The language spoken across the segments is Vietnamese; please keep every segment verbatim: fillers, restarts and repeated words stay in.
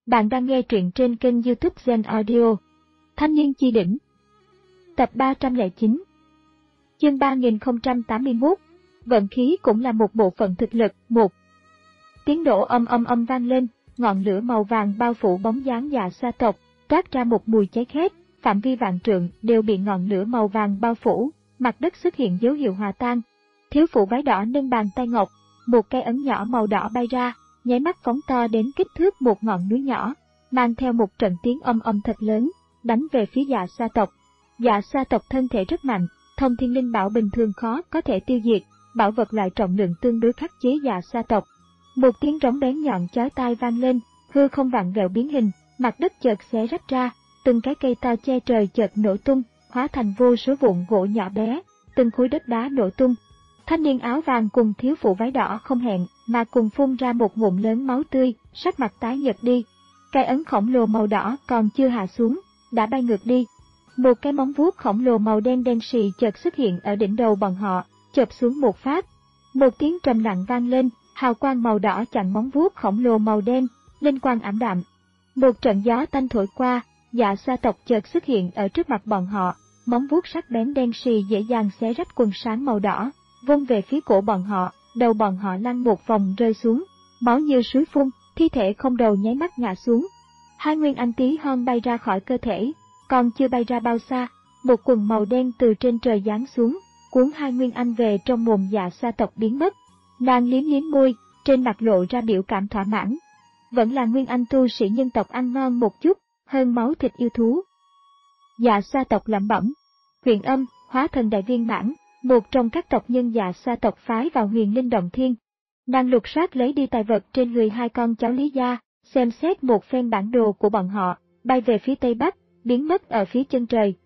Bạn đang nghe truyện trên kênh YouTube Zen Audio. Thanh niên chi đỉnh. Tập ba trăm lẻ chín. Chương ba nghìn không trăm tám mươi mốt. Vận khí cũng là một bộ phận thực lực. Một. Tiếng nổ âm âm âm vang lên, ngọn lửa màu vàng bao phủ bóng dáng Dạ Sa tộc, toát ra một mùi cháy khét, phạm vi vạn trượng đều bị ngọn lửa màu vàng bao phủ, mặt đất xuất hiện dấu hiệu hòa tan. Thiếu phụ váy đỏ nâng bàn tay ngọc, một cây ấn nhỏ màu đỏ bay ra, nháy mắt phóng to đến kích thước một ngọn núi nhỏ, mang theo một trận tiếng âm âm thật lớn, đánh về phía Dạ Sa tộc. Dạ Sa tộc thân thể rất mạnh, thông thiên linh bảo bình thường khó có thể tiêu diệt, bảo vật loại trọng lượng tương đối khắc chế Dạ Sa tộc. Một tiếng trống bén nhọn chói tai vang lên, hư không vặn vẹo biến hình, mặt đất chợt xé rách ra, từng cái cây to che trời chợt nổ tung, hóa thành vô số vụn gỗ nhỏ bé, từng khối đất đá nổ tung. Thanh niên áo vàng cùng thiếu phụ váy đỏ không hẹn mà cùng phun ra một ngụm lớn máu tươi, sắc mặt tái nhợt đi. Cái ấn khổng lồ màu đỏ còn chưa hạ xuống, đã bay ngược đi. Một cái móng vuốt khổng lồ màu đen đen sì chợt xuất hiện ở đỉnh đầu bọn họ, chộp xuống một phát. Một tiếng trầm nặng vang lên, hào quang màu đỏ chặn móng vuốt khổng lồ màu đen, linh quang ảm đạm. Một trận gió tanh thổi qua, Dạ Sa tộc chợt xuất hiện ở trước mặt bọn họ, móng vuốt sắc bén đen sì dễ dàng xé rách quần sáng màu đỏ, vung về phía cổ bọn họ, đầu bọn họ lăn một vòng rơi xuống, máu như suối phun, thi thể không đầu nháy mắt ngã xuống. Hai nguyên anh tí hon bay ra khỏi cơ thể, còn chưa bay ra bao xa, một quần màu đen từ trên trời giáng xuống, cuốn hai nguyên anh về trong mồm Dạ Sa tộc biến mất. Nàng liếm liếm môi, trên mặt lộ ra biểu cảm thỏa mãn. Vẫn là nguyên anh tu sĩ nhân tộc ăn ngon một chút, hơn máu thịt yêu thú. Dạ Sa tộc lẩm bẩm. Huyền Âm, hóa thần đại viên mãn, một trong các tộc nhân Dạ Sa tộc phái vào Huyền Linh Động Thiên. Nàng lục soát lấy đi tài vật trên người hai con cháu Lý gia, xem xét một phen bản đồ của bọn họ, bay về phía tây bắc, biến mất ở phía chân trời.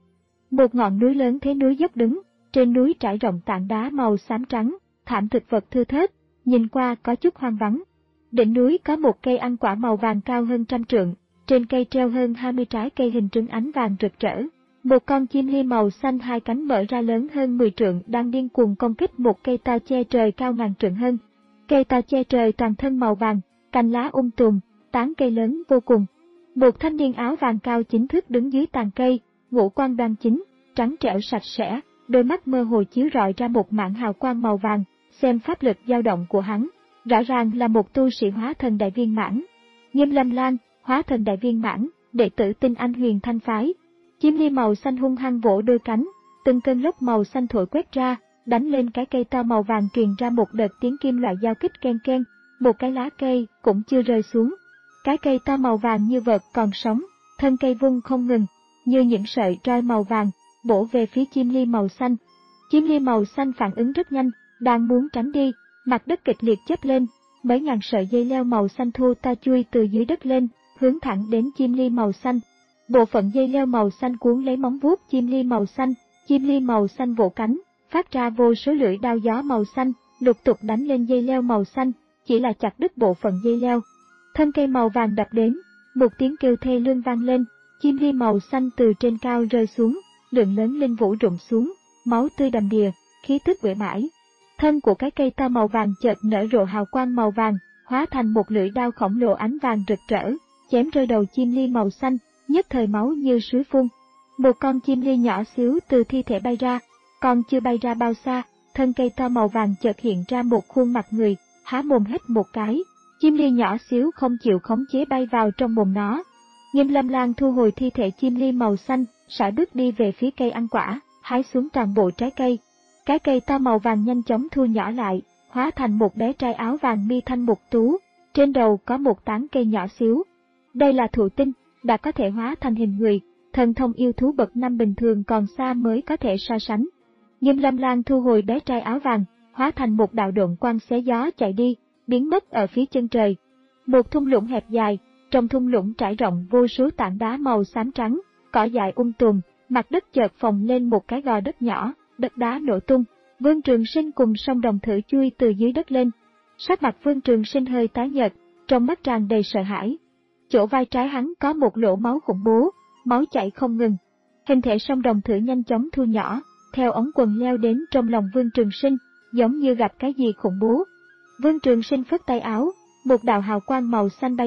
Một ngọn núi lớn thế núi dốc đứng, trên núi trải rộng tảng đá màu xám trắng, thảm thực vật thưa thớt, nhìn qua có chút hoang vắng. Đỉnh núi có một cây ăn quả màu vàng cao hơn trăm trượng, trên cây treo hơn hai mươi trái cây hình trứng ánh vàng rực rỡ. Một con chim hy màu xanh hai cánh mở ra lớn hơn mười trượng đang điên cuồng công kích một cây to che trời cao ngàn trượng hơn. Cây to che trời toàn thân màu vàng, cành lá um tùm, tán cây lớn vô cùng. Một thanh niên áo vàng cao chính thức đứng dưới tàn cây, ngũ quan đoan chính, trắng trẻo sạch sẽ, đôi mắt mơ hồ chiếu rọi ra một mảng hào quang màu vàng, xem pháp lực dao động của hắn, rõ ràng là một tu sĩ hóa thần đại viên mãn. Nghiêm Lâm Lan, hóa thần đại viên mãn, đệ tử Tinh Anh Huyền Thanh phái. Chim ly màu xanh hung hăng vỗ đôi cánh, từng cơn lốc màu xanh thổi quét ra, đánh lên cái cây to màu vàng truyền ra một đợt tiếng kim loại giao kích ken ken, một cái lá cây cũng chưa rơi xuống. Cái cây to màu vàng như vật còn sống, thân cây vung không ngừng, như những sợi roi màu vàng, bổ về phía chim ly màu xanh. Chim ly màu xanh phản ứng rất nhanh, đang muốn tránh đi, mặt đất kịch liệt chớp lên, mấy ngàn sợi dây leo màu xanh thu ta chui từ dưới đất lên, hướng thẳng đến chim ly màu xanh. Bộ phận dây leo màu xanh cuốn lấy móng vuốt chim ly màu xanh, chim ly màu xanh vỗ cánh, phát ra vô số lưỡi đao gió màu xanh, lục tục đánh lên dây leo màu xanh, chỉ là chặt đứt bộ phận dây leo. Thân cây màu vàng đập đến, một tiếng kêu thê lương vang lên, chim ly màu xanh từ trên cao rơi xuống, lượng lớn linh vũ rụng xuống, máu tươi đầm đìa, khí tức uể oải. Thân của cái cây to màu vàng chợt nở rộ hào quang màu vàng, hóa thành một lưỡi đao khổng lồ ánh vàng rực rỡ, chém rơi đầu chim ly màu xanh, nhất thời máu như suối phun. Một con chim ly nhỏ xíu từ thi thể bay ra, còn chưa bay ra bao xa, thân cây to màu vàng chợt hiện ra một khuôn mặt người, há mồm hét một cái, chim ly nhỏ xíu không chịu khống chế bay vào trong mồm nó. Nghiêm Lâm Lan thu hồi thi thể chim ly màu xanh, sải bước đi về phía cây ăn quả, hái xuống toàn bộ trái cây. Cái cây to màu vàng nhanh chóng thu nhỏ lại, hóa thành một bé trai áo vàng mi thanh mục tú, trên đầu có một tán cây nhỏ xíu. Đây là thụ tinh, đã có thể hóa thành hình người, thần thông yêu thú bậc năm bình thường còn xa mới có thể so sánh. Nghiêm Lâm Lan thu hồi bé trai áo vàng, hóa thành một đạo độn quang xé gió chạy đi, biến mất ở phía chân trời. Một thung lũng hẹp dài, trong thung lũng trải rộng vô số tảng đá màu xám trắng, cỏ dại um tùm, mặt đất chợt phồng lên một cái gò đất nhỏ, đất đá nổ tung. Vương Trường Sinh cùng Song Đồng Thử chui từ dưới đất lên. Sắc mặt Vương Trường Sinh hơi tái nhợt, trong mắt tràn đầy sợ hãi. Chỗ vai trái hắn có một lỗ máu khủng bố, máu chảy không ngừng. Hình thể Song Đồng Thử nhanh chóng thu nhỏ, theo ống quần leo đến trong lòng Vương Trường Sinh, giống như gặp cái gì khủng bố. Vương Trường Sinh phất tay áo, một đạo hào quang màu xanh bay ra,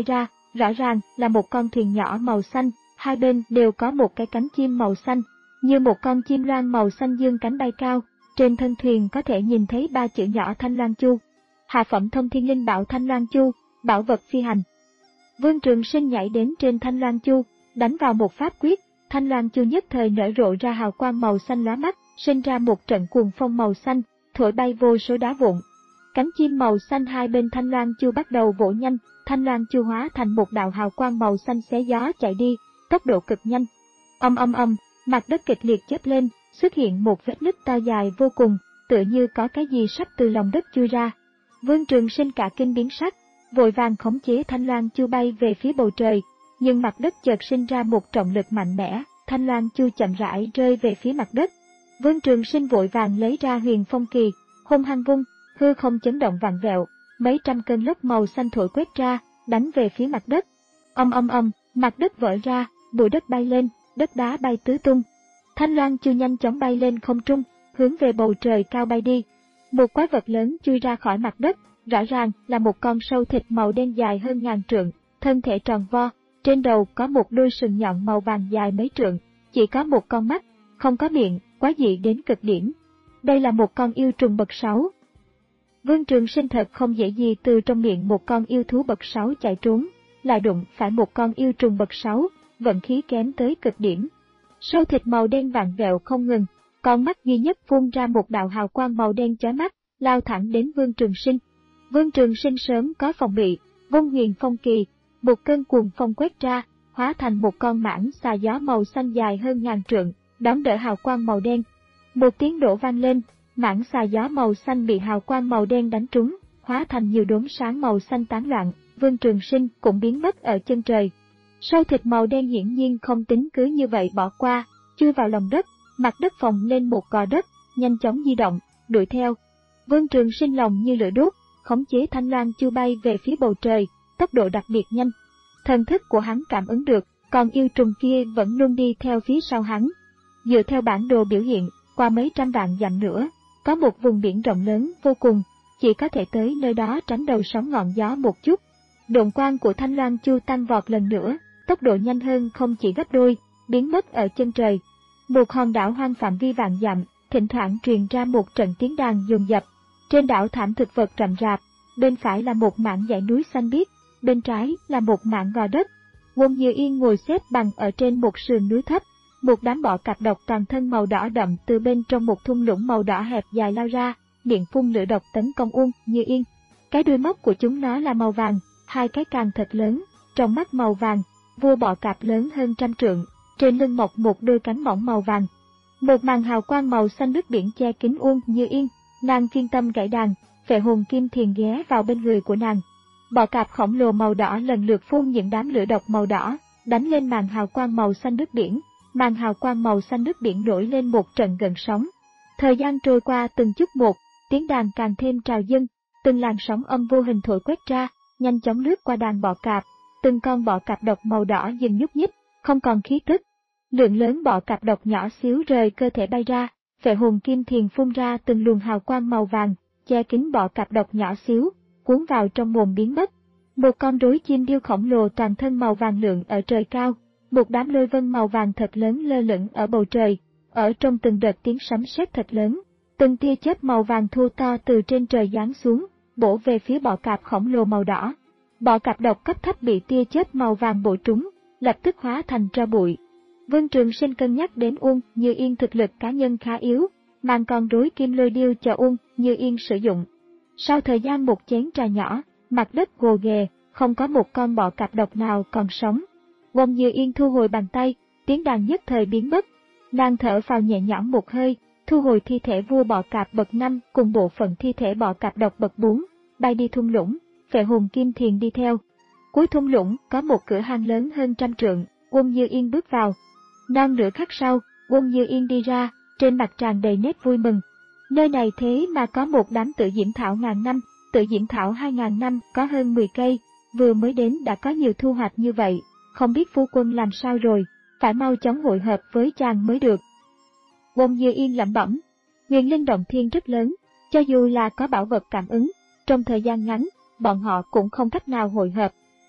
rõ ràng là một con thuyền nhỏ màu xanh, hai bên đều có một cái cánh chim màu xanh, như một con chim loan màu xanh dương cánh bay cao. Trên thân thuyền có thể nhìn thấy ba chữ nhỏ Thanh Loan Chu. Hạ phẩm thông thiên linh bảo Thanh Loan Chu, bảo vật phi hành. Vương Trường Sinh nhảy đến trên Thanh Loan Chu, đánh vào một pháp quyết, Thanh Loan Chu nhất thời nở rộ ra hào quang màu xanh lóa mắt, sinh ra một trận cuồng phong màu xanh, thổi bay vô số đá vụn. Cánh chim màu xanh hai bên Thanh Loan Chu bắt đầu vỗ nhanh, Thanh Loan Chu hóa thành một đạo hào quang màu xanh xé gió chạy đi, tốc độ cực nhanh. Ầm ầm ầm, mặt đất kịch liệt chớp lên, xuất hiện một vết nứt to dài vô cùng, tựa như có cái gì sắp từ lòng đất chui ra. Vương Trường Sinh cả kinh biến sắc, vội vàng khống chế Thanh Loan Chu bay về phía bầu trời, nhưng mặt đất chợt sinh ra một trọng lực mạnh mẽ, Thanh Loan Chu chậm rãi rơi về phía mặt đất. Vương Trường Sinh vội vàng lấy ra Huyền Phong Kỳ, hung hăng vung, hư không chấn động vặn vẹo, mấy trăm cơn lốc màu xanh thổi quét ra, đánh về phía mặt đất. Ầm ầm ầm, mặt đất vỡ ra, bụi đất bay lên, đất đá bay tứ tung. Thanh Loan Chu nhanh chóng bay lên không trung, hướng về bầu trời cao bay đi. Một quái vật lớn chui ra khỏi mặt đất, rõ ràng là một con sâu thịt màu đen dài hơn ngàn trượng, thân thể tròn vo, trên đầu có một đôi sừng nhọn màu vàng dài mấy trượng, chỉ có một con mắt, không có miệng, quá dị đến cực điểm. Đây là một con yêu trùng bậc sáu. Vương Trường Sinh thật không dễ gì từ trong miệng một con yêu thú bậc sáu chạy trốn, lại đụng phải một con yêu trùng bậc sáu, vận khí kém tới cực điểm. Sâu thịt màu đen vặn vẹo không ngừng, con mắt duy nhất phun ra một đạo hào quang màu đen chói mắt, lao thẳng đến Vương Trường Sinh. Vương Trường Sinh sớm có phòng bị, vung Huyền Phong Kỳ, một cơn cuồng phong quét ra, hóa thành một con mãng xà gió màu xanh dài hơn ngàn trượng, đón đỡ hào quang màu đen. Một tiếng nổ vang lên, mãng xà gió màu xanh bị hào quang màu đen đánh trúng, hóa thành nhiều đốm sáng màu xanh tán loạn, Vương Trường Sinh cũng biến mất ở chân trời. Sâu thịt màu đen hiển nhiên không tính cứ như vậy bỏ qua, chui vào lòng đất, mặt đất phồng lên một gò đất, nhanh chóng di động, đuổi theo. Vương Trường Sinh lòng như lửa đốt, khống chế Thanh Loan Chu bay về phía bầu trời, tốc độ đặc biệt nhanh. Thần thức của hắn cảm ứng được, còn yêu trùng kia vẫn luôn đi theo phía sau hắn. Dựa theo bản đồ biểu hiện, qua mấy trăm vạn dặm nữa, có một vùng biển rộng lớn vô cùng, chỉ có thể tới nơi đó tránh đầu sóng ngọn gió một chút. Độn quang của Thanh Loan Chu tăng vọt lần nữa, tốc độ nhanh hơn không chỉ gấp đôi, biến mất ở chân trời. Một hòn đảo hoang phạm vi vạn dặm, thỉnh thoảng truyền ra một trận tiếng đàn dồn dập. Trên đảo thảm thực vật rậm rạp, bên phải là một mảng dãy núi xanh biếc, bên trái là một mảng gò đất. Quân Như Yên ngồi xếp bằng ở trên một sườn núi thấp, một đám bọ cạp độc toàn thân màu đỏ đậm từ bên trong một thung lũng màu đỏ hẹp dài lao ra, miệng phun lửa độc tấn công Uông Như Yên. Cái đuôi móc của chúng nó là màu vàng, hai cái càng thật lớn, trong mắt màu vàng, vua bọ cạp lớn hơn trăm trượng, trên lưng mọc một đôi cánh mỏng màu vàng. Một màn hào quang màu xanh nước biển che kín Uông Như Yên, nàng chuyên tâm gảy đàn, Phệ Hồn Kim Thiền ghé vào bên người của nàng. Bọ cạp khổng lồ màu đỏ lần lượt phun những đám lửa độc màu đỏ, đánh lên màn hào quang màu xanh nước biển. Màn hào quang màu xanh nước biển nổi lên một trận gần sóng. Thời gian trôi qua từng chút một, tiếng đàn càng thêm trào dâng, từng làn sóng âm vô hình thổi quét ra, nhanh chóng lướt qua đàn bọ cạp. Từng con bọ cạp độc màu đỏ dừng nhúc nhích, không còn khí tức. Lượng lớn bọ cạp độc nhỏ xíu rời cơ thể bay ra, Phệ Hồn Kim Thiền phun ra từng luồng hào quang màu vàng, che kín bọ cạp độc nhỏ xíu, cuốn vào trong mồm biến mất. Một con rối chim điêu khổng lồ toàn thân màu vàng lượn ở trời cao, một đám lôi vân màu vàng thật lớn lơ lửng ở bầu trời, ở trong từng đợt tiếng sấm sét thật lớn, từng tia chớp màu vàng thô to từ trên trời giáng xuống, bổ về phía bọ cạp khổng lồ màu đỏ. Bọ cạp độc cấp thấp bị tia chớp màu vàng bổ trúng, lập tức hóa thành tro bụi. Vương Trường Sinh cân nhắc đến Uông Như Yên thực lực cá nhân khá yếu, mang con rối kim lôi điêu cho Uông Như Yên sử dụng. Sau thời gian một chén trà nhỏ, mặt đất gồ ghề, không có một con bọ cạp độc nào còn sống. Uông Như Yên thu hồi bàn tay, tiếng đàn nhất thời biến mất. Nàng thở phào nhẹ nhõm một hơi, thu hồi thi thể vua bọ cạp bậc năm cùng bộ phận thi thể bọ cạp độc bậc bốn, bay đi thung lũng, Phệ Hồn Kim Thiền đi theo. Cuối thung lũng có một cửa hang lớn hơn trăm trượng, Uông Như Yên bước vào. Non nửa khắc sau, Uông Như Yên đi ra, trên mặt tràn đầy nét vui mừng. Nơi này thế mà có một đám tự diễm thảo ngàn năm, tự diễm thảo hai ngàn năm có hơn mười cây, vừa mới đến đã có nhiều thu hoạch như vậy, không biết phu quân làm sao rồi, phải mau chóng hội hợp với chàng mới được. Uông Như Yên lẩm bẩm, huyền linh động thiên rất lớn, cho dù là có bảo vật cảm ứng, trong thời gian ngắn, bọn họ cũng không cách nào hội hợp,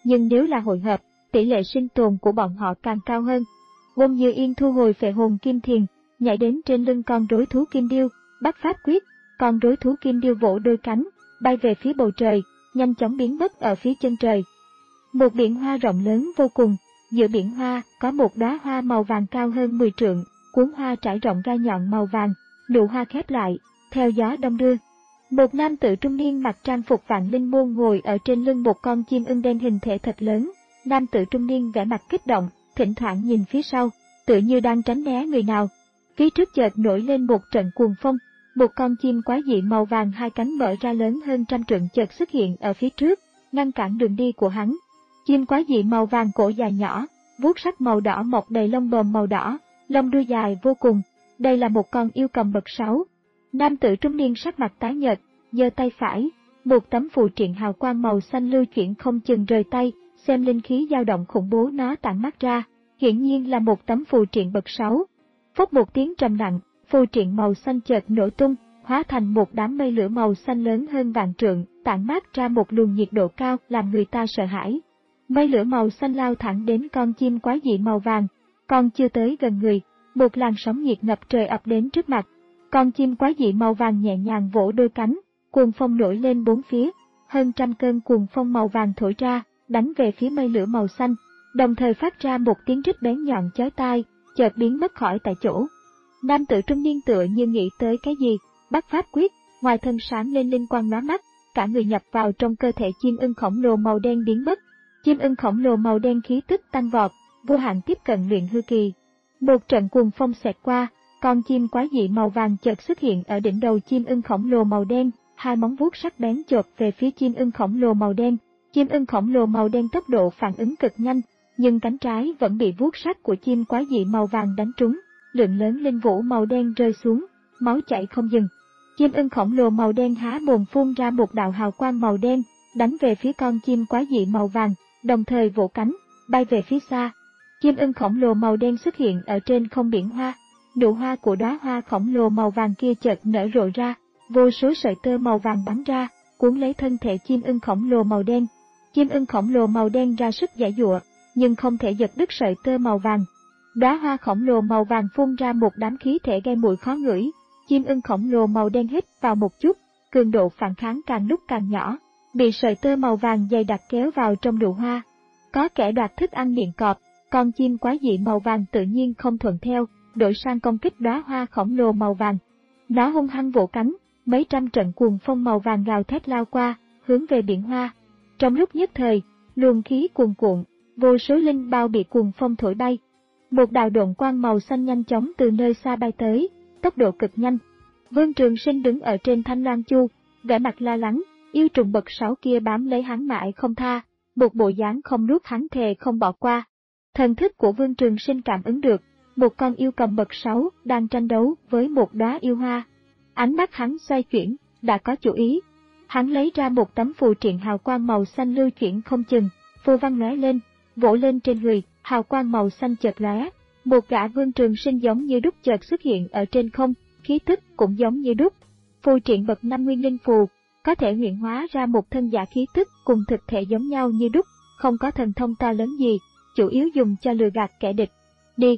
nhưng nếu là hội hợp, tỷ lệ sinh tồn của bọn họ càng cao hơn. Bông Như Yên thu hồi phệ hồn kim thiền, nhảy đến trên lưng con rối thú kim điêu, bắt pháp quyết, con rối thú kim điêu vỗ đôi cánh, bay về phía bầu trời, nhanh chóng biến mất ở phía chân trời. Một biển hoa rộng lớn vô cùng, giữa biển hoa có một đóa hoa màu vàng cao hơn mười trượng, cuốn hoa trải rộng gai nhọn màu vàng, nụ hoa khép lại, theo gió đông đưa. Một nam tử trung niên mặc trang phục Vạn Linh môn ngồi ở trên lưng một con chim ưng đen hình thể thật lớn. Nam tử trung niên vẻ mặt kích động, thỉnh thoảng nhìn phía sau, tựa như đang tránh né người nào. Phía trước chợt nổi lên một trận cuồng phong, một con chim quái dị màu vàng hai cánh mở ra lớn hơn trăm trượng chợt xuất hiện ở phía trước, ngăn cản đường đi của hắn. Chim quái dị màu vàng cổ dài nhỏ, vuốt sắc màu đỏ mọc đầy lông bờm màu đỏ, lông đuôi dài vô cùng. Đây là một con yêu cầm bậc sáu. Nam tử trung niên sắc mặt tái nhợt, giơ tay phải, một tấm phù triện hào quang màu xanh lưu chuyển không chừng rời tay, xem linh khí dao động khủng bố nó tản mát ra, hiển nhiên là một tấm phù triện bậc sáu. Phốc một tiếng trầm nặng, phù triện màu xanh chợt nổ tung, hóa thành một đám mây lửa màu xanh lớn hơn vạn trượng, tản mát ra một luồng nhiệt độ cao làm người ta sợ hãi. Mây lửa màu xanh lao thẳng đến con chim quái dị màu vàng, còn chưa tới gần người, một làn sóng nhiệt ngập trời ập đến trước mặt. Con chim quái dị màu vàng nhẹ nhàng vỗ đôi cánh, cuồng phong nổi lên bốn phía, hơn trăm cơn cuồng phong màu vàng thổi ra, đánh về phía mây lửa màu xanh, đồng thời phát ra một tiếng rít bén nhọn chói tai, chợt biến mất khỏi tại chỗ. Nam tử trung niên tựa như nghĩ tới cái gì, bắt pháp quyết, ngoài thân sáng lên linh quang lóa mắt, cả người nhập vào trong cơ thể chim ưng khổng lồ màu đen biến mất. Chim ưng khổng lồ màu đen khí tức tăng vọt, vô hạn tiếp cận luyện hư kỳ. Một trận cuồng phong xẹt qua, con chim quái dị màu vàng chợt xuất hiện ở đỉnh đầu chim ưng khổng lồ màu đen, hai móng vuốt sắc bén chộp về phía chim ưng khổng lồ màu đen. Chim ưng khổng lồ màu đen tốc độ phản ứng cực nhanh, nhưng cánh trái vẫn bị vuốt sắc của chim quái dị màu vàng đánh trúng, lượng lớn linh vũ màu đen rơi xuống, máu chảy không dừng. Chim ưng khổng lồ màu đen há mồm phun ra một đạo hào quang màu đen, đánh về phía con chim quái dị màu vàng, đồng thời vỗ cánh, bay về phía xa. Chim ưng khổng lồ màu đen xuất hiện ở trên không biển hoa, nụ hoa của đóa hoa khổng lồ màu vàng kia chợt nở rộ ra, vô số sợi tơ màu vàng bắn ra, cuốn lấy thân thể chim ưng khổng lồ màu đen. Chim ưng khổng lồ màu đen ra sức giãy giụa, nhưng không thể giật đứt sợi tơ màu vàng. Đóa hoa khổng lồ màu vàng phun ra một đám khí thể gây mùi khó ngửi. Chim ưng khổng lồ màu đen hít vào một chút, cường độ phản kháng càng lúc càng nhỏ, bị sợi tơ màu vàng dày đặc kéo vào trong nụ hoa. Có kẻ đoạt thức ăn miệng cọp, con chim quái dị màu vàng tự nhiên không thuận theo, đổi sang công kích đóa hoa khổng lồ màu vàng. Nó hung hăng vỗ cánh, mấy trăm trận cuồng phong màu vàng gào thét lao qua, hướng về biển hoa. Trong lúc nhất thời, luồng khí cuồn cuộn, vô số linh bao bị cuồng phong thổi bay. Một đạo độn quang màu xanh nhanh chóng từ nơi xa bay tới, tốc độ cực nhanh. Vương Trường Sinh đứng ở trên thanh loan chu, vẻ mặt lo lắng, yêu trùng bậc sáu kia bám lấy hắn mãi không tha, một bộ dáng không nuốt hắn thề không bỏ qua. Thần thức của Vương Trường Sinh cảm ứng được, một con yêu cầm bậc sáu đang tranh đấu với một đóa yêu hoa. Ánh mắt hắn xoay chuyển, đã có chủ ý. Hắn lấy ra một tấm phù triện hào quang màu xanh lưu chuyển không chừng, phù văn lóe lên, vỗ lên trên người, hào quang màu xanh chợt lóe, một gã Vương Trường Sinh giống như đúc chợt xuất hiện ở trên không, khí tức cũng giống như đúc. Phù triện bậc năm nguyên linh phù, có thể luyện hóa ra một thân giả khí tức cùng thực thể giống nhau như đúc, không có thần thông to lớn gì, chủ yếu dùng cho lừa gạt kẻ địch. Đi!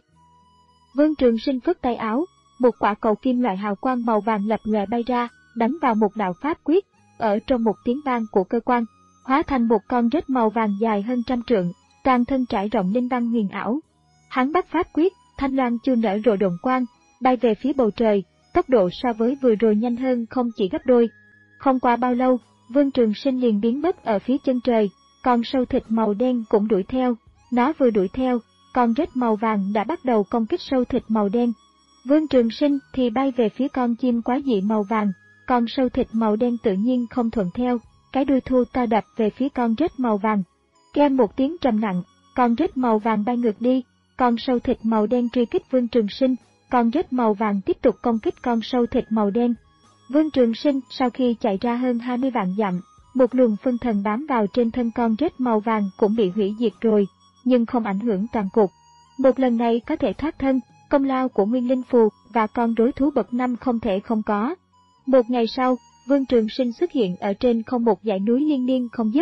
Vương Trường Sinh phất tay áo, một quả cầu kim loại hào quang màu vàng lập lòe bay ra, đánh vào một đạo pháp quyết, ở trong một tiếng vang của cơ quan, hóa thành một con rết màu vàng dài hơn trăm trượng, toàn thân trải rộng linh văn huyền ảo. Hắn bắt pháp quyết, thanh loan chu nở rộ độn quang, bay về phía bầu trời, tốc độ so với vừa rồi nhanh hơn không chỉ gấp đôi. Không qua bao lâu, Vương Trường Sinh liền biến mất ở phía chân trời, con sâu thịt màu đen cũng đuổi theo. Nó vừa đuổi theo, con rết màu vàng đã bắt đầu công kích sâu thịt màu đen. Vương Trường Sinh thì bay về phía con chim quái dị màu vàng, con sâu thịt màu đen tự nhiên không thuận theo, cái đuôi thu to đập về phía con rết màu vàng. Keng một tiếng trầm nặng, con rết màu vàng bay ngược đi, con sâu thịt màu đen truy kích Vương Trường Sinh, con rết màu vàng tiếp tục công kích con sâu thịt màu đen. Vương Trường Sinh sau khi chạy ra hơn hai mươi vạn dặm, một luồng phân thần bám vào trên thân con rết màu vàng cũng bị hủy diệt rồi, nhưng không ảnh hưởng toàn cục. Một lần này có thể thoát thân, công lao của Nguyên Linh Phù và con rối thú bậc năm không thể không có. Một ngày sau, Vương Trường Sinh xuất hiện ở trên không một dãy núi liên miên không dứt.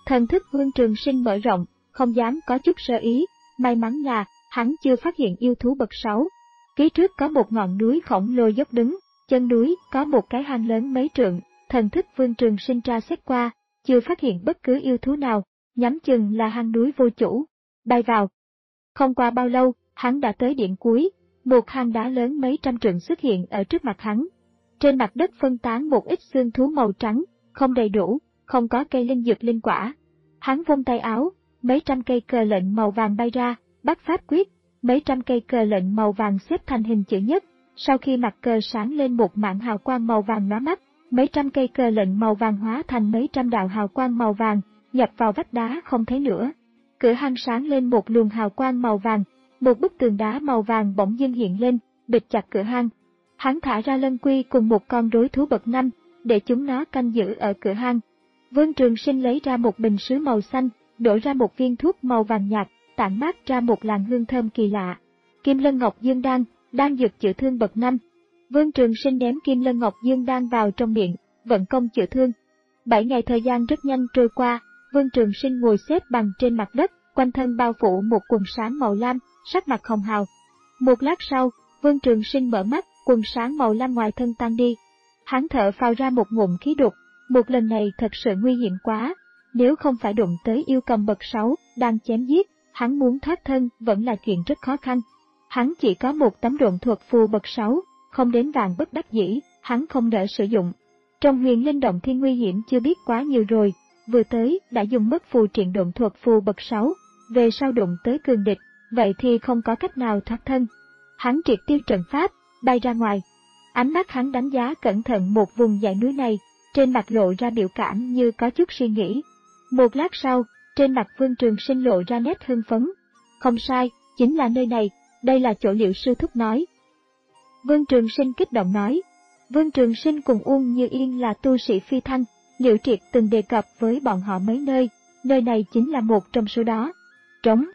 Thần thức Vương Trường Sinh mở rộng, không dám có chút sơ ý, may mắn là, hắn chưa phát hiện yêu thú bậc sáu. Phía trước có một ngọn núi khổng lồ dốc đứng, chân núi có một cái hang lớn mấy trượng, thần thức Vương Trường Sinh tra xét qua, chưa phát hiện bất cứ yêu thú nào, nhắm chừng là hang núi vô chủ. Bay vào. Không qua bao lâu, hắn đã tới điểm cuối, một hang đá lớn mấy trăm trượng xuất hiện ở trước mặt hắn. Trên mặt đất phân tán một ít xương thú màu trắng, không đầy đủ, không có cây linh dược linh quả. Hắn vung tay áo, mấy trăm cây cờ lệnh màu vàng bay ra, bắt pháp quyết, mấy trăm cây cờ lệnh màu vàng xếp thành hình chữ nhất. Sau khi mặt cờ sáng lên một mảng hào quang màu vàng lóa mắt, mấy trăm cây cờ lệnh màu vàng hóa thành mấy trăm đạo hào quang màu vàng, nhập vào vách đá không thấy nữa. Cửa hang sáng lên một luồng hào quang màu vàng, một bức tường đá màu vàng bỗng dưng hiện lên, bịt chặt cửa hang. Hắn thả ra Lân Quy cùng một con rối thú bậc năm, để chúng nó canh giữ ở cửa hang. Vương Trường Sinh lấy ra một bình sứ màu xanh, đổ ra một viên thuốc màu vàng nhạt, tản mát ra một làn hương thơm kỳ lạ. Kim Lân Ngọc Dương Đan, đan dược chữa thương bậc năm. Vương Trường Sinh ném Kim Lân Ngọc Dương Đan vào trong miệng, vận công chữa thương. Bảy ngày thời gian rất nhanh trôi qua, Vương Trường Sinh ngồi xếp bằng trên mặt đất, quanh thân bao phủ một quần sáng màu lam, sắc mặt hồng hào. Một lát sau, Vương Trường Sinh mở mắt, quần sáng màu lam ngoài thân tan đi. Hắn thở phào ra một ngụm khí đục, một lần này thật sự nguy hiểm quá. Nếu không phải đụng tới yêu cầm bậc sáu, đang chém giết, hắn muốn thoát thân vẫn là chuyện rất khó khăn. Hắn chỉ có một tấm độn thuật phù bậc sáu, không đến vạn bất đắc dĩ, hắn không nỡ sử dụng. Trong huyền linh động thiên nguy hiểm chưa biết quá nhiều rồi, vừa tới đã dùng mất phù triện độn thuật phù bậc sáu, về sau đụng tới cường địch, vậy thì không có cách nào thoát thân. Hắn triệt tiêu trận pháp, bay ra ngoài. Ánh mắt hắn đánh giá cẩn thận một vùng dãy núi này, trên mặt lộ ra biểu cảm như có chút suy nghĩ. Một lát sau, trên mặt Vương Trường Sinh lộ ra nét hưng phấn. Không sai, chính là nơi này, đây là chỗ Liệu sư thúc nói. Vương Trường Sinh kích động nói. Vương Trường Sinh cùng Uông Như Yên là tu sĩ phi thăng, Liệu Triệt từng đề cập với bọn họ mấy nơi, nơi này chính là một trong số đó. Trống.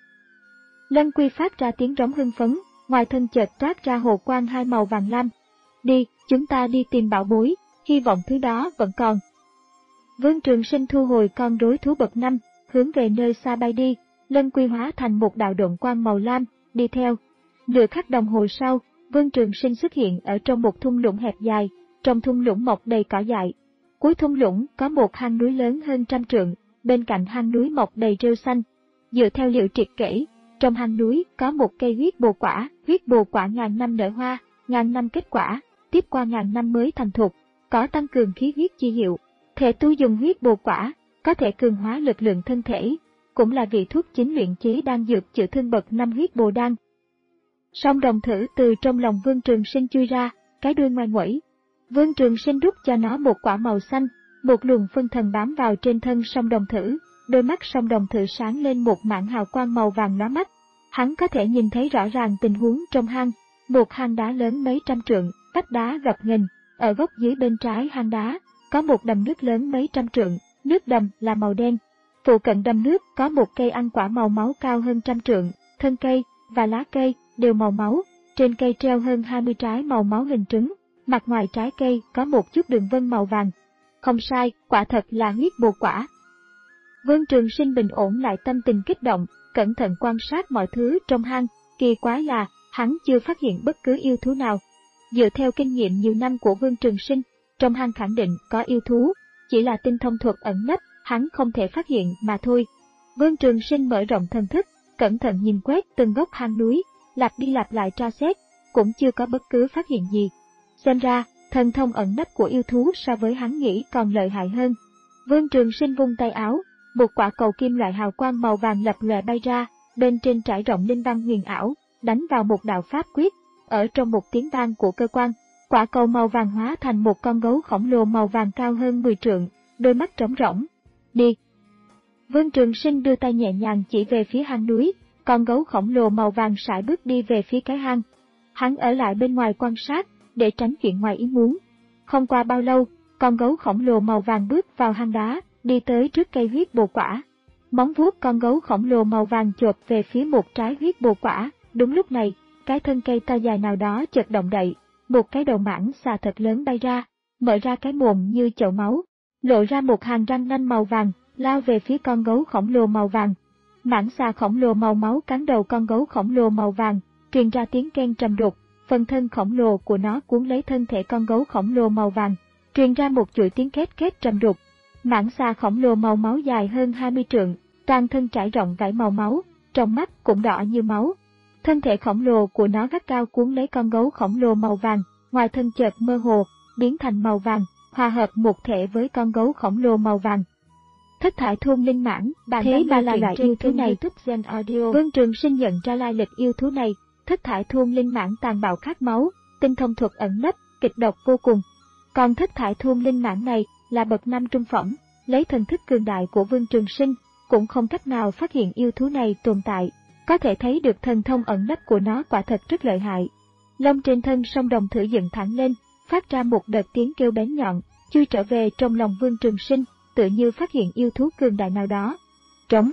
Lân Quy phát ra tiếng trống hưng phấn, ngoài thân chợt toát ra hồ quang hai màu vàng lam. Đi, chúng ta đi tìm bảo bối, hy vọng thứ đó vẫn còn. Vương Trường Sinh thu hồi con rối thú bậc năm, hướng về nơi xa bay đi, Lân Quy hóa thành một đạo độn quang màu lam, đi theo. Nửa khắc đồng hồ sau, Vương Trường Sinh xuất hiện ở trong một thung lũng hẹp dài, trong thung lũng mọc đầy cỏ dại. Cuối thung lũng có một hang núi lớn hơn trăm trượng, bên cạnh hang núi mọc đầy rêu xanh. Dựa theo Liệu Triệt kể, trong hang núi có một cây huyết bồ quả, huyết bồ quả ngàn năm nở hoa, ngàn năm kết quả, tiếp qua ngàn năm mới thành thục, có tăng cường khí huyết chi hiệu. Thể tu dùng huyết bồ quả, có thể cường hóa lực lượng thân thể, cũng là vị thuốc chính luyện chế đan dược chữa thương bậc năm huyết bồ đan. Song đồng thử từ trong lòng Vương Trường Sinh chui ra, cái đuôi ngoai nguẩy. Vương Trường Sinh rút cho nó một quả màu xanh, một luồng phân thần bám vào trên thân song đồng thử, đôi mắt song đồng thử sáng lên một mảng hào quang màu vàng lóa mắt. Hắn có thể nhìn thấy rõ ràng tình huống trong hang, một hang đá lớn mấy trăm trượng, vách đá gập ghềnh, ở góc dưới bên trái hang đá có một đầm nước lớn mấy trăm trượng, nước đầm là màu đen. Phụ cận đầm nước có một cây ăn quả màu máu cao hơn trăm trượng, thân cây và lá cây đều màu máu, trên cây treo hơn hai mươi trái màu máu hình trứng, mặt ngoài trái cây có một chút đường vân màu vàng. Không sai, quả thật là huyết bồ quả. Vương Trường Sinh bình ổn lại tâm tình kích động, cẩn thận quan sát mọi thứ trong hang, kỳ quái là hắn chưa phát hiện bất cứ yêu thú nào. Dựa theo kinh nghiệm nhiều năm của Vương Trường Sinh, trong hang khẳng định có yêu thú, chỉ là tinh thông thuật ẩn nấp, hắn không thể phát hiện mà thôi. Vương Trường Sinh mở rộng thần thức, cẩn thận nhìn quét từng góc hang núi, lặp đi lặp lại tra xét, cũng chưa có bất cứ phát hiện gì. Xem ra, thần thông ẩn nấp của yêu thú so với hắn nghĩ còn lợi hại hơn. Vương Trường Sinh vung tay áo, một quả cầu kim loại hào quang màu vàng lập lòe bay ra, bên trên trải rộng linh văn huyền ảo, đánh vào một đạo pháp quyết, ở trong một tiếng vang của cơ quan, quả cầu màu vàng hóa thành một con gấu khổng lồ màu vàng cao hơn mười trượng, đôi mắt trống rỗng. Đi! Vương Trường Sinh đưa tay nhẹ nhàng chỉ về phía hang núi, con gấu khổng lồ màu vàng sải bước đi về phía cái hang. Hắn ở lại bên ngoài quan sát, để tránh chuyện ngoài ý muốn. Không qua bao lâu, con gấu khổng lồ màu vàng bước vào hang đá, đi tới trước cây huyết bồ quả. Móng vuốt con gấu khổng lồ màu vàng chộp về phía một trái huyết bồ quả. Đúng lúc này, cái thân cây to dài nào đó chợt động đậy, một cái đầu mãng xà thật lớn bay ra, mở ra cái mồm như chậu máu, lộ ra một hàng răng nanh màu vàng, lao về phía con gấu khổng lồ màu vàng. Mãng xà khổng lồ màu máu cắn đầu con gấu khổng lồ màu vàng, truyền ra tiếng keng trầm đục, phần thân khổng lồ của nó cuốn lấy thân thể con gấu khổng lồ màu vàng, truyền ra một chuỗi tiếng két két trầm đục. Mãng xà khổng lồ màu máu dài hơn hai mươi trượng, toàn thân trải rộng vảy màu máu, trong mắt cũng đỏ như máu. Thân thể khổng lồ của nó gắt cao cuốn lấy con gấu khổng lồ màu vàng, ngoài thân chợt mơ hồ, biến thành màu vàng, hòa hợp một thể với con gấu khổng lồ màu vàng. Thất thải thôn linh mãng, bạn thế mà là loại yêu thú này. Vương Trường Sinh nhận ra lai lịch yêu thú này. Thất thải thôn linh mãng tàn bạo khát máu, tinh thông thuật ẩn nấp, kịch độc vô cùng. Còn thất thải thôn linh mãng này là bậc năm trung phẩm, lấy thần thức cường đại của Vương Trường Sinh, cũng không cách nào phát hiện yêu thú này tồn tại. Có thể thấy được thần thông ẩn nấp của nó quả thật rất lợi hại. Lông trên thân sông đồng thử dựng thẳng lên, phát ra một đợt tiếng kêu bén nhọn, chui trở về trong lòng Vương Trường Sinh, tự như phát hiện yêu thú cường đại nào đó. Trống.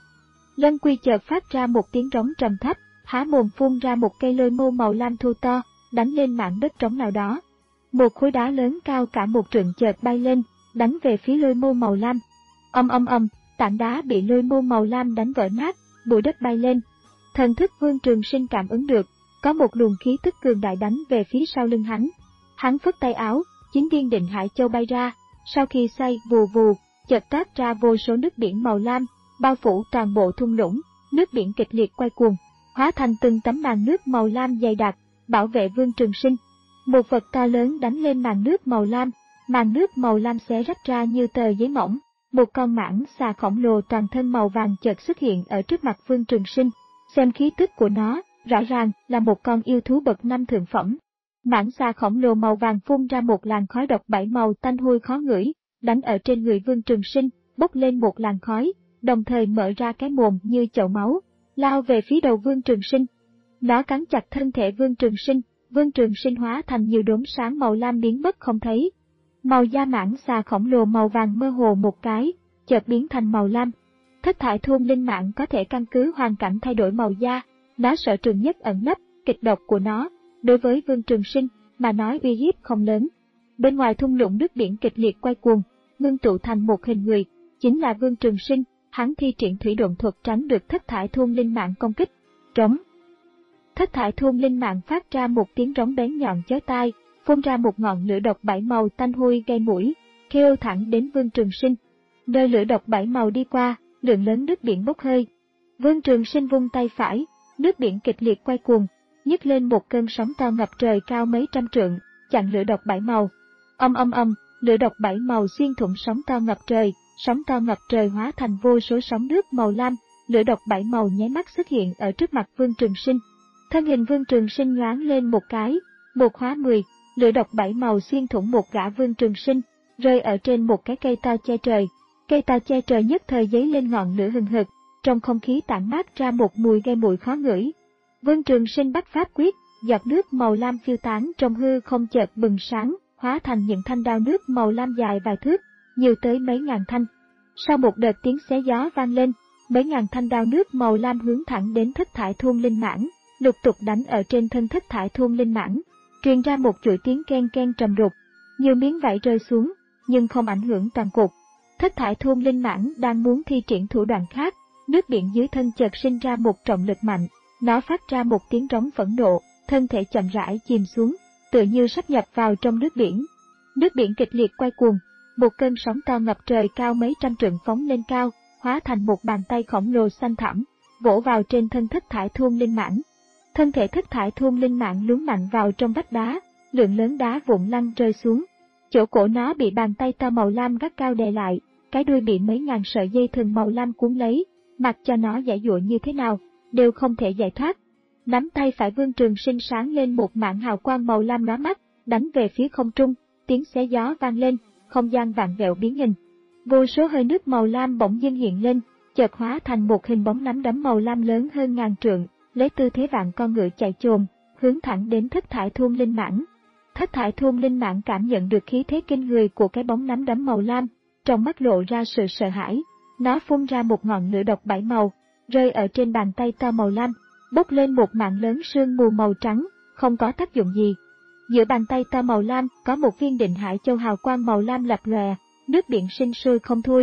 Lân Quy chợt phát ra một tiếng trống trầm thấp, há mồm phun ra một cây lôi mâu màu lam thô to, đánh lên mảng đất trống nào đó. Một khối đá lớn cao cả một trượng chợt bay lên, đánh về phía lôi mâu màu lam. Ầm ầm ầm, tảng đá bị lôi mâu màu lam đánh vỡ nát, bụi đất bay lên. Thần thức Vương Trường Sinh cảm ứng được, có một luồng khí tức cường đại đánh về phía sau lưng hắn. Hắn phất tay áo, chín viên Định Hải Châu bay ra, sau khi xoay vù vù, chợt toát ra vô số nước biển màu lam, bao phủ toàn bộ thung lũng, nước biển kịch liệt quay cuồng, hóa thành từng tấm màn nước màu lam dày đặc, bảo vệ Vương Trường Sinh. Một vật to lớn đánh lên màn nước màu lam, màn nước màu lam xé rách ra như tờ giấy mỏng. Một con mãng xà khổng lồ toàn thân màu vàng chợt xuất hiện ở trước mặt Vương Trường Sinh. Xem khí tức của nó, rõ ràng là một con yêu thú bậc năm thượng phẩm. Mãng xà khổng lồ màu vàng phun ra một làn khói độc bảy màu tanh hôi khó ngửi, đánh ở trên người Vương Trường Sinh, bốc lên một làn khói, đồng thời mở ra cái mồm như chậu máu, lao về phía đầu Vương Trường Sinh. Nó cắn chặt thân thể Vương Trường Sinh, Vương Trường Sinh hóa thành nhiều đốm sáng màu lam biến mất không thấy. Màu da mãng xà khổng lồ màu vàng mơ hồ một cái, chợt biến thành màu lam. Thất thải thôn linh mãng có thể căn cứ hoàn cảnh thay đổi màu da, nó sở trường nhất ẩn nấp, kịch độc của nó, đối với Vương Trường Sinh mà nói uy hiếp không lớn. Bên ngoài thung lũng nước biển kịch liệt quay cuồng, ngưng tụ thành một hình người, chính là Vương Trường Sinh. Hắn thi triển thủy độn thuật tránh được thất thải thôn linh mãng công kích. Trống. Thất thải thôn linh mãng phát ra một tiếng rống bén nhọn chói tai, phun ra một ngọn lửa độc bảy màu tanh hôi gây mũi, kêu thẳng đến Vương Trường Sinh. Nơi lửa độc bảy màu đi qua, lượng lớn nước biển bốc hơi. Vương Trường Sinh vung tay phải, nước biển kịch liệt quay cuồng, nhấc lên một cơn sóng to ngập trời cao mấy trăm trượng, chặn lửa độc bảy màu. Âm âm âm, lửa độc bảy màu xuyên thủng sóng to ngập trời, sóng to ngập trời hóa thành vô số sóng nước màu lam, lửa độc bảy màu nháy mắt xuất hiện ở trước mặt Vương Trường Sinh. Thân hình Vương Trường Sinh nhoáng lên một cái, một hóa mười, lửa độc bảy màu xuyên thủng một gã Vương Trường Sinh, rơi ở trên một cái cây to che trời. Cây to che trời nhất thời giấy lên ngọn lửa hừng hực, trong không khí tản mát ra một mùi gây mùi khó ngửi. Vương Trường Sinh bắt pháp quyết, giọt nước màu lam phiêu tán trong hư không chợt bừng sáng, hóa thành những thanh đao nước màu lam dài vài thước, nhiều tới mấy ngàn thanh. Sau một đợt tiếng xé gió vang lên, mấy ngàn thanh đao nước màu lam hướng thẳng đến thất thải thôn linh mãng, lục tục đánh ở trên thân thất thải thôn linh mãng, truyền ra một chuỗi tiếng ken ken trầm đục. Nhiều miếng vảy rơi xuống, nhưng không ảnh hưởng toàn cục. Thất thải thôn linh mãng đang muốn thi triển thủ đoạn khác, nước biển dưới thân chợt sinh ra một trọng lực mạnh, nó phát ra một tiếng rống phẫn nộ, thân thể chậm rãi chìm xuống, tựa như sắp nhập vào trong nước biển. Nước biển kịch liệt quay cuồng, một cơn sóng to ngập trời cao mấy trăm trượng phóng lên cao, hóa thành một bàn tay khổng lồ xanh thẳm, vỗ vào trên thân thất thải thôn linh mãng. Thân thể thất thải thôn linh mãng lún mạnh vào trong vách đá, lượng lớn đá vụn lăn rơi xuống. Chỗ cổ nó bị bàn tay to màu lam gắt cao đè lại, cái đuôi bị mấy ngàn sợi dây thừng màu lam cuốn lấy, mặc cho nó giãy giụa như thế nào, đều không thể giải thoát. Nắm tay phải Vương Trường Sinh sáng lên một mảng hào quang màu lam lóa mắt, đánh về phía không trung, tiếng xé gió vang lên, không gian vạn vẹo biến hình. Vô số hơi nước màu lam bỗng dưng hiện lên, chợt hóa thành một hình bóng nắm đấm màu lam lớn hơn ngàn trượng, lấy tư thế vạn con ngựa chạy chồm, hướng thẳng đến thất thải thôn linh mãng. Thất thải thôn linh mãng cảm nhận được khí thế kinh người của cái bóng nắm đấm màu lam, trong mắt lộ ra sự sợ hãi. Nó phun ra một ngọn lửa độc bảy màu, rơi ở trên bàn tay to màu lam, bốc lên một mảng lớn sương mù màu trắng, không có tác dụng gì. Giữa bàn tay to màu lam có một viên Định Hải Châu hào quang màu lam lập lòe, nước biển sinh sôi không thôi,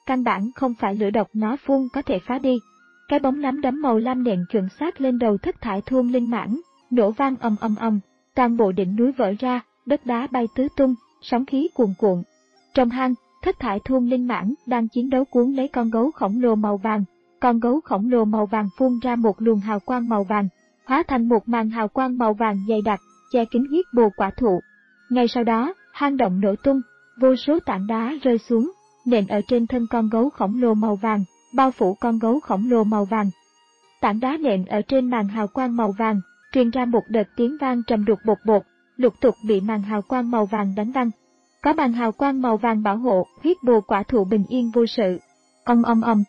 căn bản không phải lửa độc nó phun có thể phá đi. Cái bóng nắm đấm màu lam nện chuẩn xác lên đầu thất thải thuôn linh mãng, nổ vang ầm ầm ầm, toàn bộ đỉnh núi vỡ ra, đất đá bay tứ tung, sóng khí cuồn cuộn. Trong hang, thất thải thuôn linh mãng đang chiến đấu cuốn lấy con gấu khổng lồ màu vàng. Con gấu khổng lồ màu vàng phun ra một luồng hào quang màu vàng, hóa thành một màn hào quang màu vàng dày đặc, che kín huyết bồ quả thụ. Ngay sau đó, hang động nổ tung, vô số tảng đá rơi xuống, nện ở trên thân con gấu khổng lồ màu vàng, bao phủ con gấu khổng lồ màu vàng. Tảng đá nện ở trên màn hào quang màu vàng, truyền ra một đợt tiếng vang trầm đục bột bột, lục tục bị màn hào quang màu vàng đánh văng. Có màn hào quang màu vàng bảo hộ, huyết bồ quả thụ bình yên vô sự. Ong ong ong.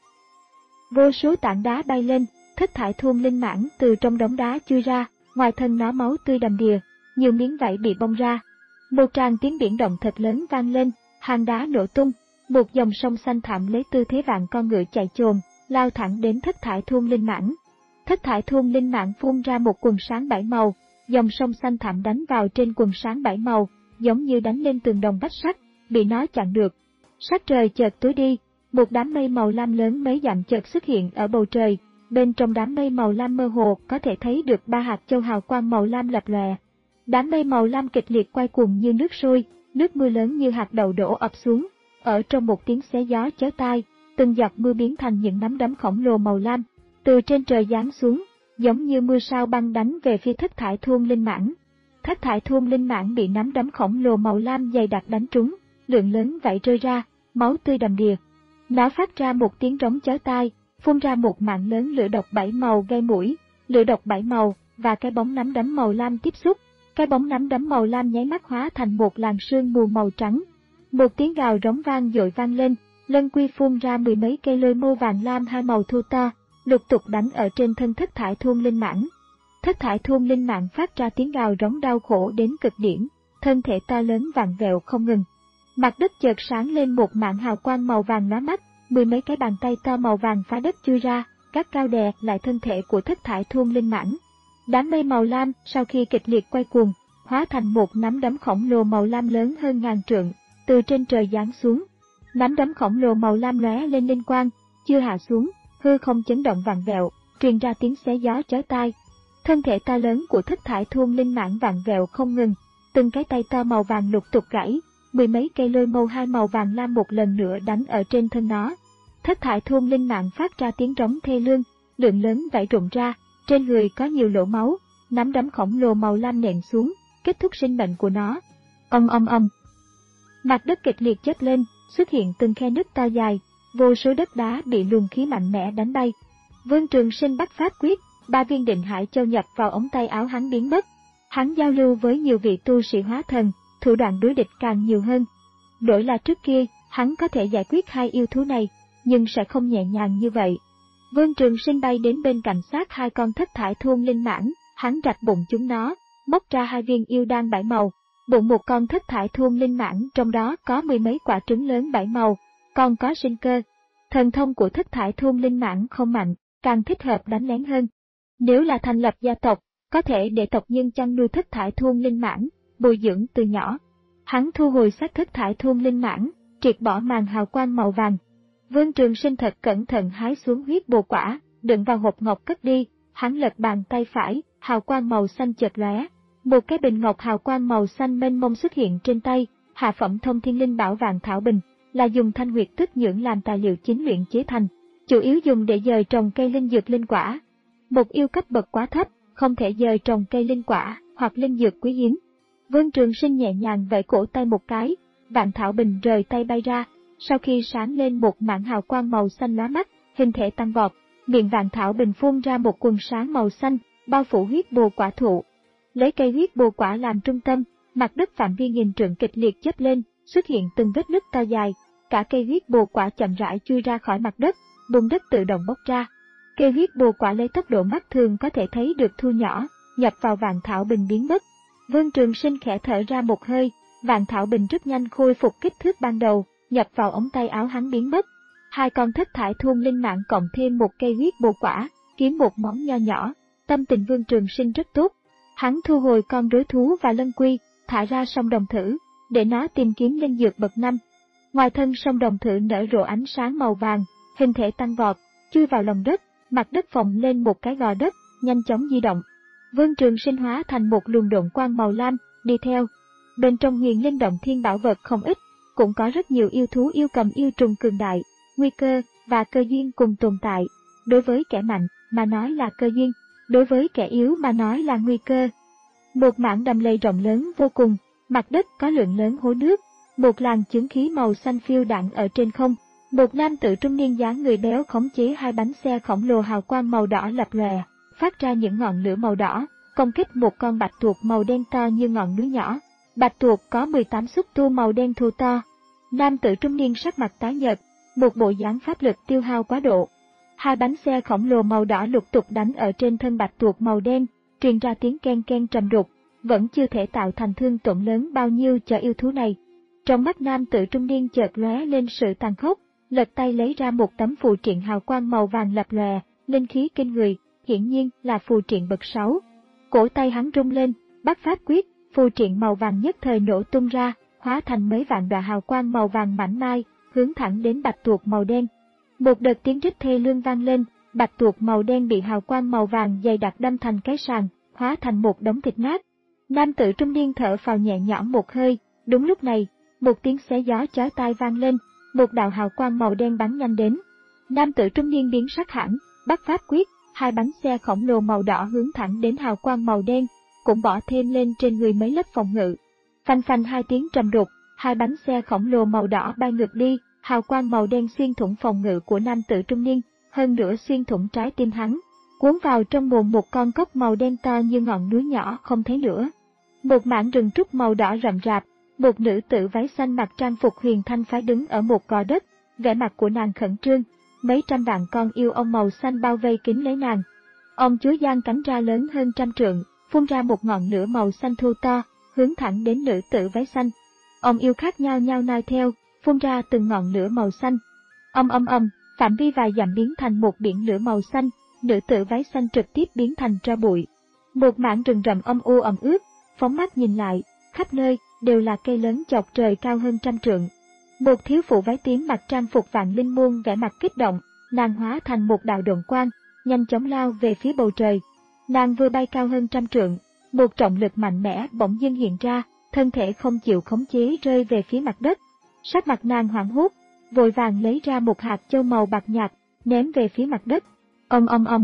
Vô số tảng đá bay lên, thất thải thuôn linh mãng từ trong đống đá chui ra, ngoài thân nó máu tươi đầm đìa, nhiều miếng vảy bị bong ra. Một tràng tiếng biển động thật lớn vang lên, hang đá nổ tung, một dòng sông xanh thẳm lấy tư thế vạn con ngựa chạy chồm, lao thẳng đến thất thải thuôn linh mãng. Thất thải thuôn linh mãng phun ra một quần sáng bảy màu, dòng sông xanh thẳm đánh vào trên quần sáng bảy màu, giống như đánh lên tường đồng vách sắt, bị nó chặn được. Sắc trời chợt tối đi, một đám mây màu lam lớn mấy dặm chợt xuất hiện ở bầu trời, bên trong đám mây màu lam mơ hồ có thể thấy được ba hạt châu hào quang màu lam lập lòe. Đám mây màu lam kịch liệt quay cuồng như nước sôi, nước mưa lớn như hạt đậu đổ ập xuống, ở trong một tiếng xé gió chói tai, từng giọt mưa biến thành những nắm đấm khổng lồ màu lam, từ trên trời giáng xuống, giống như mưa sao băng đánh về phía thất thải thuôn linh mãng. Thất thải thuôn linh mãng bị nắm đấm khổng lồ màu lam dày đặc đánh trúng, lượng lớn vảy rơi ra, máu tươi đầm đìa. Nó phát ra một tiếng rống chói tai, phun ra một mạng lớn lửa độc bảy màu gây mũi, lửa độc bảy màu và cái bóng nắm đấm màu lam tiếp xúc, cái bóng nắm đấm màu lam nháy mắt hóa thành một làn sương mù màu trắng. Một tiếng gào rống vang dội vang lên, Lân Quy phun ra mười mấy cây lôi mâu vàng lam hai màu thô to, lục tục đánh ở trên thân thất thải thuôn linh mãng. Thất thải thuôn linh mãng phát ra tiếng gào rống đau khổ đến cực điểm, thân thể to lớn vặn vẹo không ngừng. Mặt đất chợt sáng lên một mảng hào quang màu vàng lóa mắt, mười mấy cái bàn tay to màu vàng phá đất chui ra, cắt cao đè lại thân thể của thất thải thuôn linh mãng. Đám mây màu lam sau khi kịch liệt quay cuồng, hóa thành một nắm đấm khổng lồ màu lam lớn hơn ngàn trượng, từ trên trời giáng xuống. Nắm đấm khổng lồ màu lam lóe lên linh quang, chưa hạ xuống, hư không chấn động vặn vẹo, truyền ra tiếng xé gió chói tai. Thân thể to lớn của thất thải thuôn linh mãng vặn vẹo không ngừng, từng cái tay to màu vàng lục tục gãy, mười mấy cây lôi mâu hai màu vàng lam một lần nữa đánh ở trên thân nó. Thất thải thuôn linh mãng phát ra tiếng trống thê lương, lượng lớn vảy rụng ra, trên người có nhiều lỗ máu, nắm đấm khổng lồ màu lam nện xuống, kết thúc sinh mệnh của nó. Ong ong ong. Mặt đất kịch liệt chớp lên, xuất hiện từng khe nứt to dài, vô số đất đá bị luồng khí mạnh mẽ đánh bay. Vương Trường Sinh bắt pháp quyết, ba viên định hải châu nhập vào ống tay áo hắn biến mất. Hắn giao lưu với nhiều vị tu sĩ hóa thần, thủ đoạn đối địch càng nhiều hơn. Đổi là trước kia, hắn có thể giải quyết hai yêu thú này, nhưng sẽ không nhẹ nhàng như vậy. Vương Trường Sinh bay đến bên cạnh xác hai con thất thải thuôn linh mãng, hắn rạch bụng chúng nó, móc ra hai viên yêu đan bảy màu. Bụng một con thất thải thuôn linh mãng trong đó có mười mấy quả trứng lớn bảy màu, còn có sinh cơ. Thần thông của thất thải thuôn linh mãng không mạnh, càng thích hợp đánh lén hơn. Nếu là thành lập gia tộc, có thể để tộc nhân chăn nuôi thất thải thuôn linh mãng, bồi dưỡng từ nhỏ. Hắn thu hồi xác thất thải thuôn linh mãng, triệt bỏ màn hào quang màu vàng. Vương Trường Sinh thật cẩn thận hái xuống huyết bồ quả, đựng vào hộp ngọc cất đi. Hắn lật bàn tay phải, hào quang màu xanh chợt lóe. Một cái bình ngọc hào quang màu xanh mênh mông xuất hiện trên tay, hạ phẩm thông thiên linh bảo vạn thảo bình, là dùng thanh huyệt tức nhưỡng làm tài liệu chính luyện chế thành, chủ yếu dùng để dời trồng cây linh dược linh quả. Một yêu cấp bậc quá thấp, không thể dời trồng cây linh quả hoặc linh dược quý hiếm. Vương Trường Sinh nhẹ nhàng vẫy cổ tay một cái, vạn thảo bình rời tay bay ra, sau khi sáng lên một mảng hào quang màu xanh lóa mắt, hình thể tăng vọt, miệng vạn thảo bình phun ra một quần sáng màu xanh, bao phủ huyết bồ quả thụ. Lấy cây huyết bồ quả làm trung tâm, mặt đất phạm vi nghìn trượng kịch liệt chớp lên, xuất hiện từng vết nứt to dài, cả cây huyết bồ quả chậm rãi chui ra khỏi mặt đất, bùn đất tự động bốc ra. Cây huyết bồ quả lấy tốc độ mắt thường có thể thấy được thu nhỏ, nhập vào vạn thảo bình biến mất. Vương Trường Sinh khẽ thở ra một hơi, vạn thảo bình rất nhanh khôi phục kích thước ban đầu, nhập vào ống tay áo hắn biến mất. Hai con thất thải thuôn linh mãng cộng thêm một cây huyết bồ quả, kiếm một món nho nhỏ. Tâm tình Vương Trường Sinh rất tốt. Hắn thu hồi con rối thú và Lân Quy, thả ra sông Đồng thử, để nó tìm kiếm linh dược bậc năm. Ngoài thân sông đồng thự nở rộ ánh sáng màu vàng, hình thể tăng vọt, chui vào lòng đất, mặt đất phồng lên một cái gò đất, nhanh chóng di động. Vương Trường Sinh hóa thành một luồng độn quang màu lam, đi theo. Bên trong huyền linh động thiên bảo vật không ít, cũng có rất nhiều yêu thú yêu cầm yêu trùng cường đại, nguy cơ và cơ duyên cùng tồn tại. Đối với kẻ mạnh mà nói là cơ duyên, đối với kẻ yếu mà nói là nguy cơ. Một mảng đầm lầy rộng lớn vô cùng, mặt đất có lượng lớn hố nước, một làn chướng khí màu xanh phiêu đãng ở trên không. Một nam tử trung niên dáng người béo khống chế hai bánh xe khổng lồ hào quang màu đỏ lập lòe, phát ra những ngọn lửa màu đỏ, công kích một con bạch tuộc màu đen to như ngọn núi nhỏ. Bạch tuộc có mười tám xúc tu màu đen thô to. Nam tử trung niên sắc mặt tái nhợt, một bộ dáng pháp lực tiêu hao quá độ. Hai bánh xe khổng lồ màu đỏ lục tục đánh ở trên thân bạch tuộc màu đen, truyền ra tiếng ken ken trầm đục, vẫn chưa thể tạo thành thương tổn lớn bao nhiêu cho yêu thú này. Trong mắt nam tử trung niên chợt lóe lên sự tàn khốc, lật tay lấy ra một tấm phù triện hào quang màu vàng lập lòe, linh khí kinh người, hiển nhiên là phù triện bậc sáu. Cổ tay hắn rung lên, bắt pháp quyết, phù triện màu vàng nhất thời nổ tung ra, hóa thành mấy vạn đóa hào quang màu vàng mảnh mai, hướng thẳng đến bạch tuộc màu đen. Một đợt tiếng rít thê lương vang lên, bạch tuộc màu đen bị hào quang màu vàng dày đặc đâm thành cái sàng, hóa thành một đống thịt nát. Nam tử trung niên thở phào nhẹ nhõm một hơi. Đúng lúc này, một tiếng xé gió chói tai vang lên, một đạo hào quang màu đen bắn nhanh đến. Nam tử trung niên biến sắc hẳn, bắt pháp quyết, hai bánh xe khổng lồ màu đỏ hướng thẳng đến hào quang màu đen, cũng bỏ thêm lên trên người mấy lớp phòng ngự. Phanh phanh hai tiếng trầm đục, hai bánh xe khổng lồ màu đỏ bay ngược đi, hào quang màu đen xuyên thủng phòng ngự của nam tử trung niên, hơn nữa xuyên thủng trái tim hắn, cuốn vào trong mồm một con cốc màu đen to như ngọn núi nhỏ không thấy nữa. Một mảng rừng trúc màu đỏ rậm rạp, một nữ tử váy xanh mặc trang phục huyền thanh phái đứng ở một gò đất, vẻ mặt của nàng khẩn trương, mấy trăm vạn con yêu ong màu xanh bao vây kín lấy nàng. Ong chúa giang cánh ra lớn hơn trăm trượng, phun ra một ngọn lửa màu xanh thô to, hướng thẳng đến nữ tử váy xanh. Ong yêu khác nhau nhau nai theo, phun ra từng ngọn lửa màu xanh. Ong ong ong, phạm vi vài dặm biến thành một biển lửa màu xanh, nữ tử váy xanh trực tiếp biến thành tro bụi. Một mảng rừng rậm âm u ẩm ướt, phóng mắt nhìn lại, khắp nơi đều là cây lớn chọc trời cao hơn trăm trượng. Một thiếu phụ váy tím mặc trang phục vạn linh môn vẻ mặt kích động, nàng hóa thành một đạo độn quang, nhanh chóng lao về phía bầu trời. Nàng vừa bay cao hơn trăm trượng, một trọng lực mạnh mẽ bỗng dưng hiện ra, thân thể không chịu khống chế rơi về phía mặt đất. Sắc mặt nàng hoảng hốt, vội vàng lấy ra một hạt châu màu bạc nhạt, ném về phía mặt đất. Ong ong ong.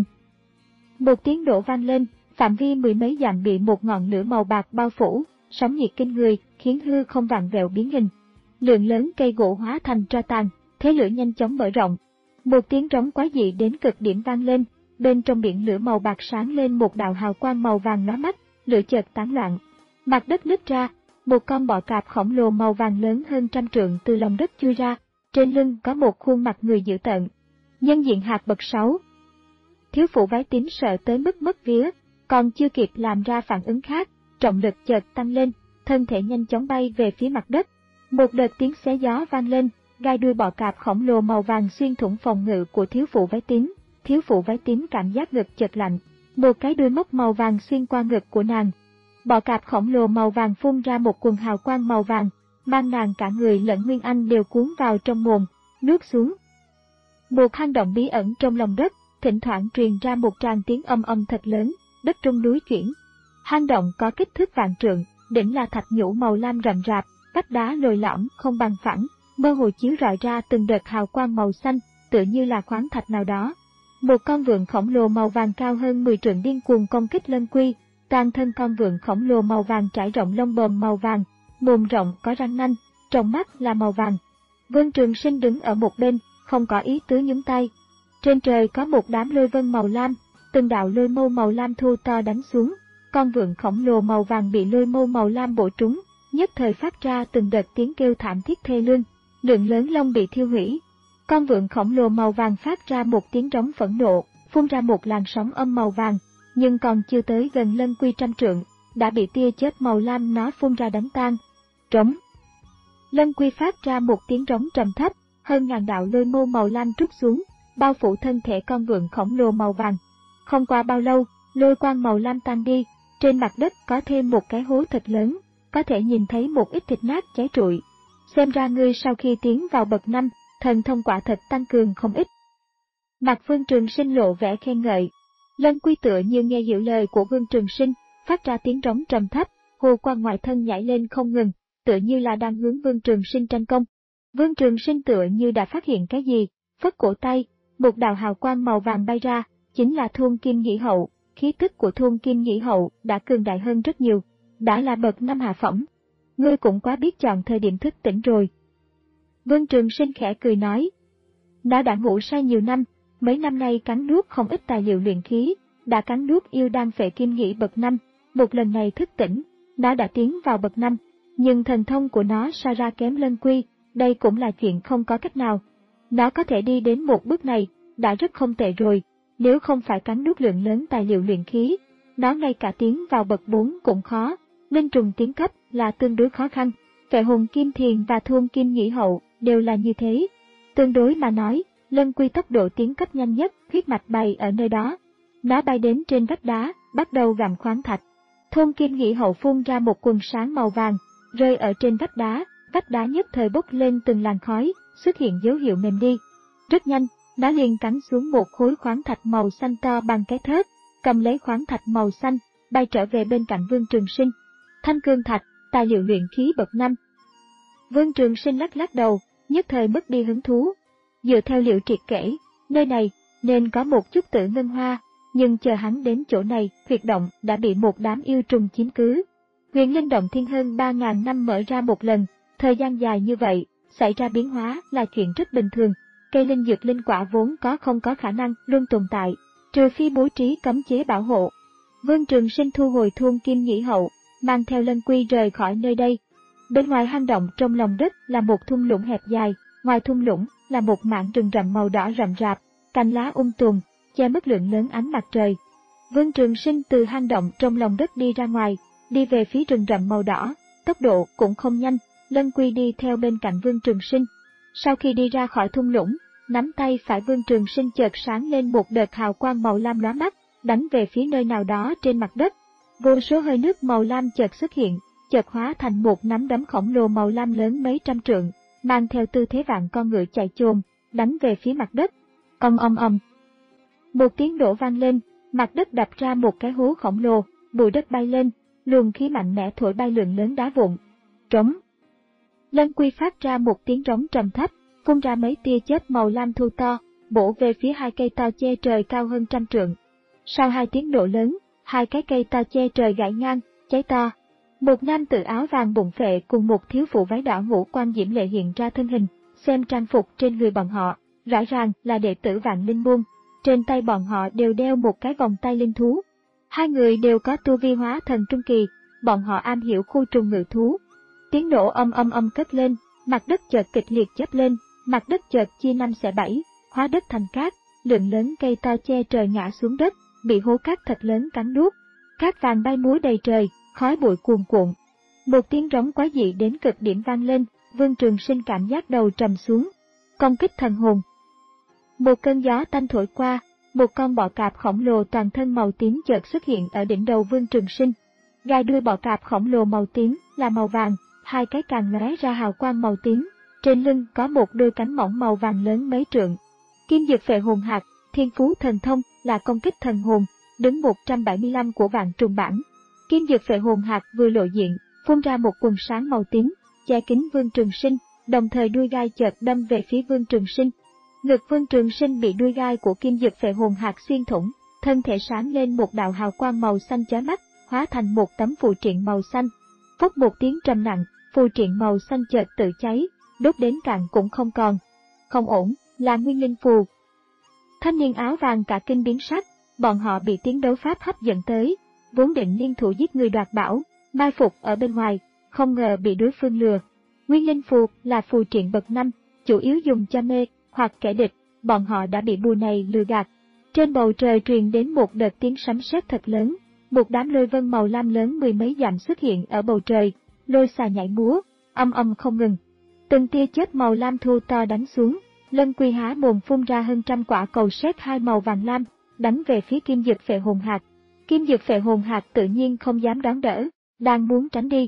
Một tiếng nổ vang lên, phạm vi mười mấy dặm bị một ngọn lửa màu bạc bao phủ, sóng nhiệt kinh người, khiến hư không vặn vẹo biến hình. Lượng lớn cây gỗ hóa thành tro tàn, thế lửa nhanh chóng mở rộng. Một tiếng trống quái dị đến cực điểm vang lên, bên trong biển lửa màu bạc sáng lên một đạo hào quang màu vàng lóa mắt, lửa chợt tán loạn. Mặt đất nứt ra, một con bọ cạp khổng lồ màu vàng lớn hơn trăm trượng từ lòng đất chui ra, trên lưng có một khuôn mặt người dữ tợn. Nhân diện hạt bậc sáu. Thiếu phụ váy tím sợ tới mức mất vía, còn chưa kịp làm ra phản ứng khác, trọng lực chợt tăng lên, thân thể nhanh chóng bay về phía mặt đất. Một đợt tiếng xé gió vang lên, gai đuôi bọ cạp khổng lồ màu vàng xuyên thủng phòng ngự của thiếu phụ váy tím. Thiếu phụ váy tím cảm giác ngực chợt lạnh, một cái đuôi móc màu vàng xuyên qua ngực của nàng. Bọ cạp khổng lồ màu vàng phun ra một quần hào quang màu vàng, mang nàng cả người lẫn nguyên anh đều cuốn vào trong mồm, nuốt xuống. Một hang động bí ẩn trong lòng đất, thỉnh thoảng truyền ra một tràng tiếng âm âm thật lớn, đất rung núi chuyển. Hang động có kích thước vạn trượng, đỉnh là thạch nhũ màu lam rậm rạp, vách đá lồi lõm không bằng phẳng, mơ hồ chiếu rọi ra từng đợt hào quang màu xanh, tựa như là khoáng thạch nào đó. Một con vượn khổng lồ màu vàng cao hơn mười trượng điên cuồng công kích Lân Quy, toàn thân con vượn khổng lồ màu vàng trải rộng lông bờm màu vàng, mồm rộng có răng nanh, trong mắt là màu vàng. Vương Trường Sinh đứng ở một bên, không có ý tứ nhúng tay. Trên trời có một đám lôi vân màu lam, từng đạo lôi mâu màu lam thu to đánh xuống, con vượn khổng lồ màu vàng bị lôi mâu màu lam bổ trúng, nhất thời phát ra từng đợt tiếng kêu thảm thiết thê lương, lượng lớn lông bị thiêu hủy. Con vượn khổng lồ màu vàng phát ra một tiếng rống phẫn nộ, phun ra một làn sóng âm màu vàng, nhưng còn chưa tới gần Lân Quy trăm trượng, đã bị tia chớp màu lam nó phun ra đánh tan. Trống. Lân Quy phát ra một tiếng rống trầm thấp, hơn ngàn đạo lôi mâu màu lam trút xuống, bao phủ thân thể con vượn khổng lồ màu vàng. Không qua bao lâu, lôi quang màu lam tan đi, trên mặt đất có thêm một cái hố thật lớn, có thể nhìn thấy một ít thịt nát cháy trụi. xem ra ngươi sau khi tiến vào bậc năm, thần thông quả thật tăng cường không ít. Mặt Vương Trường Sinh lộ vẻ khen ngợi. Lân Quy tựa như nghe hiểu lời của Vương Trường Sinh, phát ra tiếng trống trầm thấp, hồ quang ngoại thân nhảy lên không ngừng, tựa như là đang hướng Vương Trường Sinh tranh công. Vương Trường Sinh tựa như đã phát hiện cái gì, phất cổ tay, một đạo hào quang màu vàng bay ra, chính là Thôn Kim Nhĩ Hậu. Khí tức của Thôn Kim Nhĩ Hậu đã cường đại hơn rất nhiều, đã là bậc năm hạ phẩm. Ngươi cũng quá biết chọn thời điểm thức tỉnh rồi. Vương Trường Sinh khẽ cười nói. Nó đã ngủ say nhiều năm, mấy năm nay cắn nuốt không ít tài liệu luyện khí, đã cắn nuốt yêu đan phệ kim nhĩ bậc năm, một lần này thức tỉnh, nó đã tiến vào bậc năm, nhưng thần thông của nó so ra kém Lân Quy, đây cũng là chuyện không có cách nào. Nó có thể đi đến một bước này, đã rất không tệ rồi, nếu không phải cắn nuốt lượng lớn tài liệu luyện khí, nó ngay cả tiến vào bậc bốn cũng khó, linh trùng tiến cấp là tương đối khó khăn, Phệ Hồn Kim Thiền và Thôn Kim Nhĩ Hậu đều là như thế. Tương đối mà nói, Lân Quy tốc độ tiến cấp nhanh nhất, huyết mạch bày ở nơi đó. Nó bay đến trên vách đá, bắt đầu gặm khoáng thạch. Thôn Kim Nhĩ Hậu phun ra một quần sáng màu vàng, rơi ở trên vách đá, vách đá nhất thời bốc lên từng làn khói, xuất hiện dấu hiệu mềm đi. Rất nhanh, nó liền cắn xuống một khối khoáng thạch màu xanh to bằng cái thớt, cầm lấy khoáng thạch màu xanh, bay trở về bên cạnh Vương Trường Sinh. Thanh cương thạch, tài liệu luyện khí bậc năm. Vương Trường Sinh lắc lắc đầu, nhất thời mất đi hứng thú. Dựa theo Liệu Triệt kể, nơi này nên có một chút tử ngân hoa, nhưng chờ hắn đến chỗ này, huyệt động đã bị một đám yêu trùng chiếm cứ. Huyền Linh Động Thiên hơn ba ngàn năm mở ra một lần, thời gian dài như vậy, xảy ra biến hóa là chuyện rất bình thường. Cây linh dược linh quả vốn có không có khả năng luôn tồn tại, trừ phi bố trí cấm chế bảo hộ. Vương Trường Sinh thu hồi Thôn Kim Nhĩ Hậu, mang theo Lân Quy rời khỏi nơi đây. Bên ngoài hang động trong lòng đất là một thung lũng hẹp dài, ngoài thung lũng là một mảng rừng rậm màu đỏ rậm rạp, cành lá um tùm, che mất lượng lớn ánh mặt trời. Vương Trường Sinh từ hang động trong lòng đất đi ra ngoài, đi về phía rừng rậm màu đỏ, tốc độ cũng không nhanh, Lân Quy đi theo bên cạnh Vương Trường Sinh. Sau khi đi ra khỏi thung lũng, nắm tay phải Vương Trường Sinh chợt sáng lên một đợt hào quang màu lam lóa mắt, đánh về phía nơi nào đó trên mặt đất. Vô số hơi nước màu lam chợt xuất hiện, chợt hóa thành một nắm đấm khổng lồ màu lam lớn mấy trăm trượng, mang theo tư thế vạn con ngựa chạy chồm, đánh về phía mặt đất. Ầm ầm ầm. Một tiếng nổ vang lên, mặt đất đập ra một cái hố khổng lồ, bụi đất bay lên, luồng khí mạnh mẽ thổi bay lượng lớn đá vụn. Trống. Lân Quy phát ra một tiếng trống trầm thấp, phun ra mấy tia chớp màu lam thu to, bổ về phía hai cây to che trời cao hơn trăm trượng. Sau hai tiếng nổ lớn, hai cái cây to che trời gãy ngang, cháy to. Một nam tử áo vàng bụng phệ cùng một thiếu phụ váy đỏ ngũ quan diễm lệ hiện ra thân hình, xem trang phục trên người bọn họ, rõ ràng là đệ tử Vạn Linh Môn. Trên tay bọn họ đều đeo một cái vòng tay linh thú. Hai người đều có tu vi hóa thần trung kỳ, bọn họ am hiểu khu trùng ngự thú. Tiếng nổ âm âm âm cất lên, mặt đất chợt kịch liệt chớp lên, mặt đất chợt chia năm xẻ bảy, hóa đất thành cát, lượng lớn cây to che trời ngã xuống đất, bị hố cát thật lớn cắn nuốt. Cát vàng bay múa đầy trời, khói bụi cuồn cuộn. Một tiếng rống quái dị đến cực điểm vang lên, Vương Trường Sinh cảm giác đầu trầm xuống. Công kích thần hồn. Một cơn gió tanh thổi qua, một con bọ cạp khổng lồ toàn thân màu tím chợt xuất hiện ở đỉnh đầu Vương Trường Sinh. Gai đuôi bọ cạp khổng lồ màu tím là màu vàng, hai cái càng lóe ra hào quang màu tím, trên lưng có một đôi cánh mỏng màu vàng lớn mấy trượng. Kim dược phệ hồn hạt, thiên phú thần thông là công kích thần hồn, đứng một trăm bảy mươi lăm của vạn trùng bản. Kim dược phệ hồn hạt vừa lộ diện, phun ra một quần sáng màu tím, che kín Vương Trường Sinh, đồng thời đuôi gai chợt đâm về phía Vương Trường Sinh. Ngực Vương Trường Sinh bị đuôi gai của kim dược phệ hồn hạt xuyên thủng, thân thể sáng lên một đạo hào quang màu xanh chói mắt, hóa thành một tấm phù triện màu xanh. Phốc một tiếng trầm nặng, phù triện màu xanh chợt tự cháy, đốt đến cạn cũng không còn. Không ổn, là nguyên linh phù. Thanh niên áo vàng cả kinh biến sắc, bọn họ bị tiếng đấu pháp hấp dẫn tới, vốn định liên thủ giết người đoạt bảo, mai phục ở bên ngoài, không ngờ bị đối phương lừa. Nguyên linh phù là phù triện bậc năm, chủ yếu dùng cho mê hoặc kẻ địch, bọn họ đã bị bùa này lừa gạt. Trên bầu trời truyền đến một đợt tiếng sấm sét thật lớn, một đám lôi vân màu lam lớn mười mấy dặm xuất hiện ở bầu trời, lôi xà nhảy múa, âm âm không ngừng. Từng tia chớp màu lam thu to đánh xuống, Lân Quy há mồm phun ra hơn trăm quả cầu sét hai màu vàng lam, đánh về phía kim dược phệ hồn hạt. Kim dược phệ hồn hạt tự nhiên không dám đón đỡ, đang muốn tránh đi.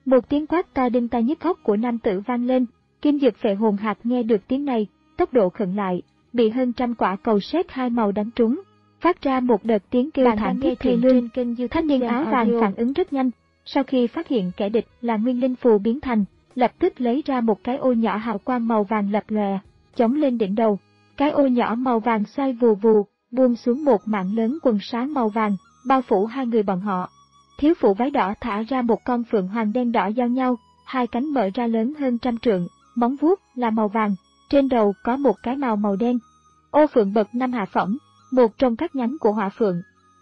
Một tiếng quát to đinh tai nhức óc của nam tử vang lên, kim dực phệ hồn hạt nghe được tiếng này, tốc độ khựng lại, bị hơn trăm quả cầu sét hai màu đánh trúng, phát ra một đợt tiếng kêu thảm thiết thê lương. Thanh niên áo vàng phản ứng rất nhanh, sau khi phát hiện kẻ địch là nguyên linh phù biến thành, lập tức lấy ra một cái ô nhỏ hào quang màu vàng lập lòe, chống lên đỉnh đầu. Cái ô nhỏ màu vàng xoay vù vù, buông xuống một mảng lớn quần sáng màu vàng, bao phủ hai người bọn họ. Thiếu phụ váy đỏ thả ra một con phượng hoàng đen đỏ giao nhau, hai cánh mở ra lớn hơn trăm trượng, móng vuốt là màu vàng, trên đầu có một cái mào màu đen. Ô phượng bậc năm hạ phẩm, một trong các nhánh của hỏa phượng.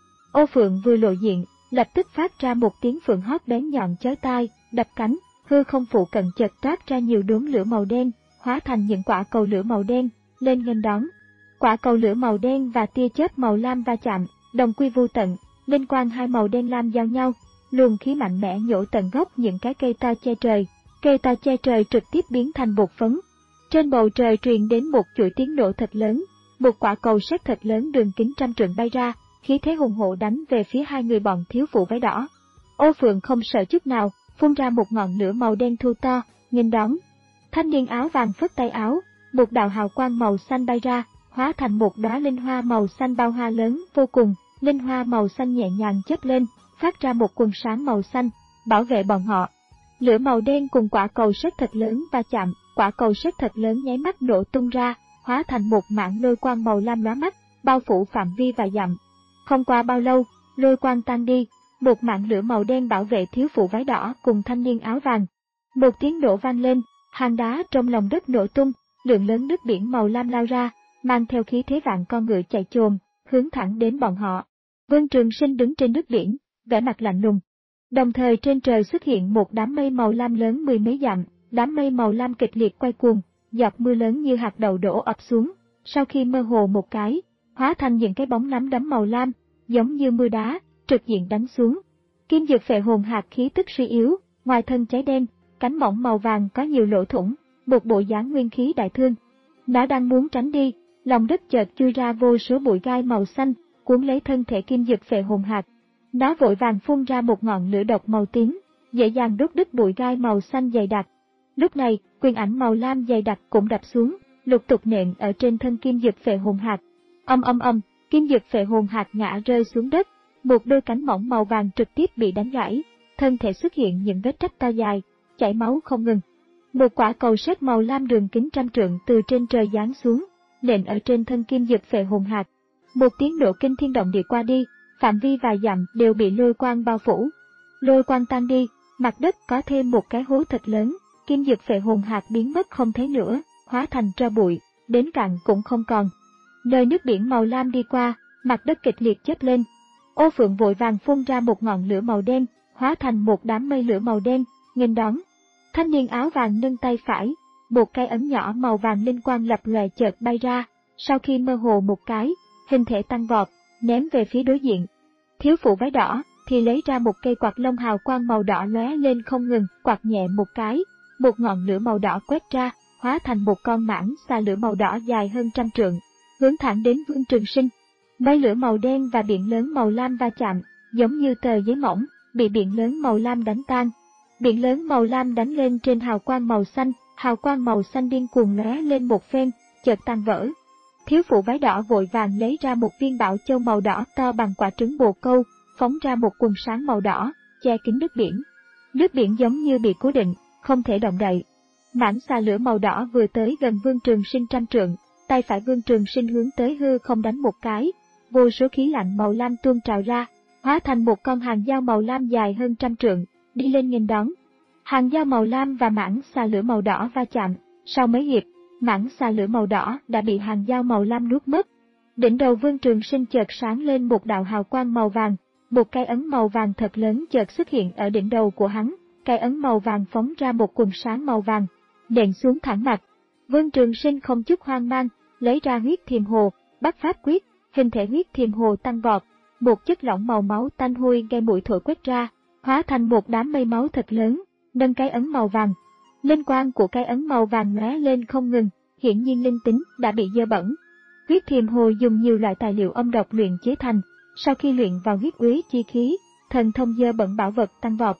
Ô phượng vừa lộ diện, lập tức phát ra một tiếng phượng hót bén nhọn chói tai, đập cánh, hư không phụ cận chợt toát ra nhiều đốm lửa màu đen, hóa thành những quả cầu lửa màu đen, lên nghênh đón. Quả cầu lửa màu đen và tia chớp màu lam va chạm, đồng quy vô tận, linh quang hai màu đen lam giao nhau, luồng khí mạnh mẽ nhổ tận gốc những cái cây to che trời, cây to che trời trực tiếp biến thành bột phấn. Trên bầu trời truyền đến một chuỗi tiếng nổ thật lớn, một quả cầu sét thật lớn đường kính trăm trượng bay ra, khí thế hùng hổ đánh về phía hai người bọn thiếu phụ váy đỏ. Ô phượng không sợ chút nào, phun ra một ngọn lửa màu đen thu to, nghênh đón. Thanh niên áo vàng phất tay áo, một đạo hào quang màu xanh bay ra, hóa thành một đóa linh hoa màu xanh bao hoa lớn vô cùng, linh hoa màu xanh nhẹ nhàng chớp lên, phát ra một quần sáng màu xanh, bảo vệ bọn họ. Lửa màu đen cùng quả cầu sét thật lớn va chạm, quả cầu sét thật lớn nháy mắt nổ tung ra, hóa thành một mảng lôi quang màu lam lóa mắt, bao phủ phạm vi và dặm. Không qua bao lâu, lôi quang tan đi, một mảng lửa màu đen bảo vệ thiếu phụ váy đỏ cùng thanh niên áo vàng. Một tiếng nổ vang lên, hang đá trong lòng đất nổ tung, lượng lớn nước biển màu lam lao ra, mang theo khí thế vạn con ngựa chạy chồm, hướng thẳng đến bọn họ. Vương Trường Sinh đứng trên nước biển, vẻ mặt lạnh lùng. Đồng thời trên trời xuất hiện một đám mây màu lam lớn mười mấy dặm, đám mây màu lam kịch liệt quay cuồng, giọt mưa lớn như hạt đậu đổ ập xuống, sau khi mơ hồ một cái, hóa thành những cái bóng nắm đấm màu lam, giống như mưa đá, trực diện đánh xuống. Kim dược phệ hồn hạt khí tức suy yếu, ngoài thân cháy đen, cánh mỏng màu vàng có nhiều lỗ thủng, một bộ dáng nguyên khí đại thương. Nó đang muốn tránh đi, lòng đất chợt chui ra vô số bụi gai màu xanh, cuốn lấy thân thể kim dược phệ hồn hạt. Nó vội vàng phun ra một ngọn lửa độc màu tím, dễ dàng đốt đứt bụi gai màu xanh dày đặc. Lúc này, quyền ảnh màu lam dày đặc cũng đập xuống, lục tục nện ở trên thân kim dược phệ hồn hạt. Âm âm âm, kim dược phệ hồn hạt ngã rơi xuống đất, một đôi cánh mỏng màu vàng trực tiếp bị đánh gãy, thân thể xuất hiện những vết rách to dài, chảy máu không ngừng. Một quả cầu sét màu lam đường kính trăm trượng từ trên trời giáng xuống, nện ở trên thân kim dược phệ hồn hạt. Một tiếng nổ kinh thiên động địa qua đi, phạm vi vài dặm đều bị lôi quang bao phủ. Lôi quang tan đi, mặt đất có thêm một cái hố thật lớn, kim dược phệ hồn hạt biến mất không thấy nữa, hóa thành tro bụi, đến cạn cũng không còn. Nơi nước biển màu lam đi qua, mặt đất kịch liệt chớp lên. Ô phượng vội vàng phun ra một ngọn lửa màu đen, hóa thành một đám mây lửa màu đen, nghênh đón. Thanh niên áo vàng nâng tay phải, một cái ấn nhỏ màu vàng linh quang lập lòe chợt bay ra, sau khi mơ hồ một cái, hình thể tăng vọt, ném về phía đối diện. Thiếu phụ váy đỏ thì lấy ra một cây quạt lông hào quang màu đỏ lóe lên không ngừng, quạt nhẹ một cái, một ngọn lửa màu đỏ quét ra, hóa thành một con mãng xà lửa màu đỏ dài hơn trăm trượng, hướng thẳng đến Vương Trường Sinh. Mây lửa màu đen và biển lớn màu lam va chạm, giống như tờ giấy mỏng, bị biển lớn màu lam đánh tan. Biển lớn màu lam đánh lên trên hào quang màu xanh, hào quang màu xanh điên cuồng lóe lên một phen, chợt tan vỡ. Thiếu phụ váy đỏ vội vàng lấy ra một viên bảo châu màu đỏ to bằng quả trứng bồ câu, phóng ra một quần sáng màu đỏ, che kín nước biển. Nước biển giống như bị cố định, không thể động đậy. Mãng xà lửa màu đỏ vừa tới gần Vương Trường Sinh trăm trượng, tay phải Vương Trường Sinh hướng tới hư không đánh một cái, vô số khí lạnh màu lam tuôn trào ra, hóa thành một con hàng dao màu lam dài hơn trăm trượng, đi lên nghênh đón. Hàng dao màu lam và mãng xà lửa màu đỏ va chạm, sau mấy hiệp, mãng xà lửa màu đỏ đã bị hàng dao màu lam nuốt mất. Đỉnh đầu Vương Trường Sinh chợt sáng lên một đạo hào quang màu vàng, một cái ấn màu vàng thật lớn chợt xuất hiện ở đỉnh đầu của hắn, cái ấn màu vàng phóng ra một quần sáng màu vàng, nện xuống thẳng mặt. Vương Trường Sinh không chút hoang mang, lấy ra huyết thiềm hồ, bắt pháp quyết, hình thể huyết thiềm hồ tăng vọt, một chất lỏng màu máu tanh hôi gây mũi thổi quét ra, hóa thành một đám mây máu thật lớn, nâng cái ấn màu vàng. Linh quang của cái ấn màu vàng lóe lên không ngừng, hiển nhiên linh tính đã bị dơ bẩn. Huyết thiềm hồ dùng nhiều loại tài liệu âm độc luyện chế thành, sau khi luyện vào huyết uế chi khí, thần thông dơ bẩn bảo vật tăng vọt.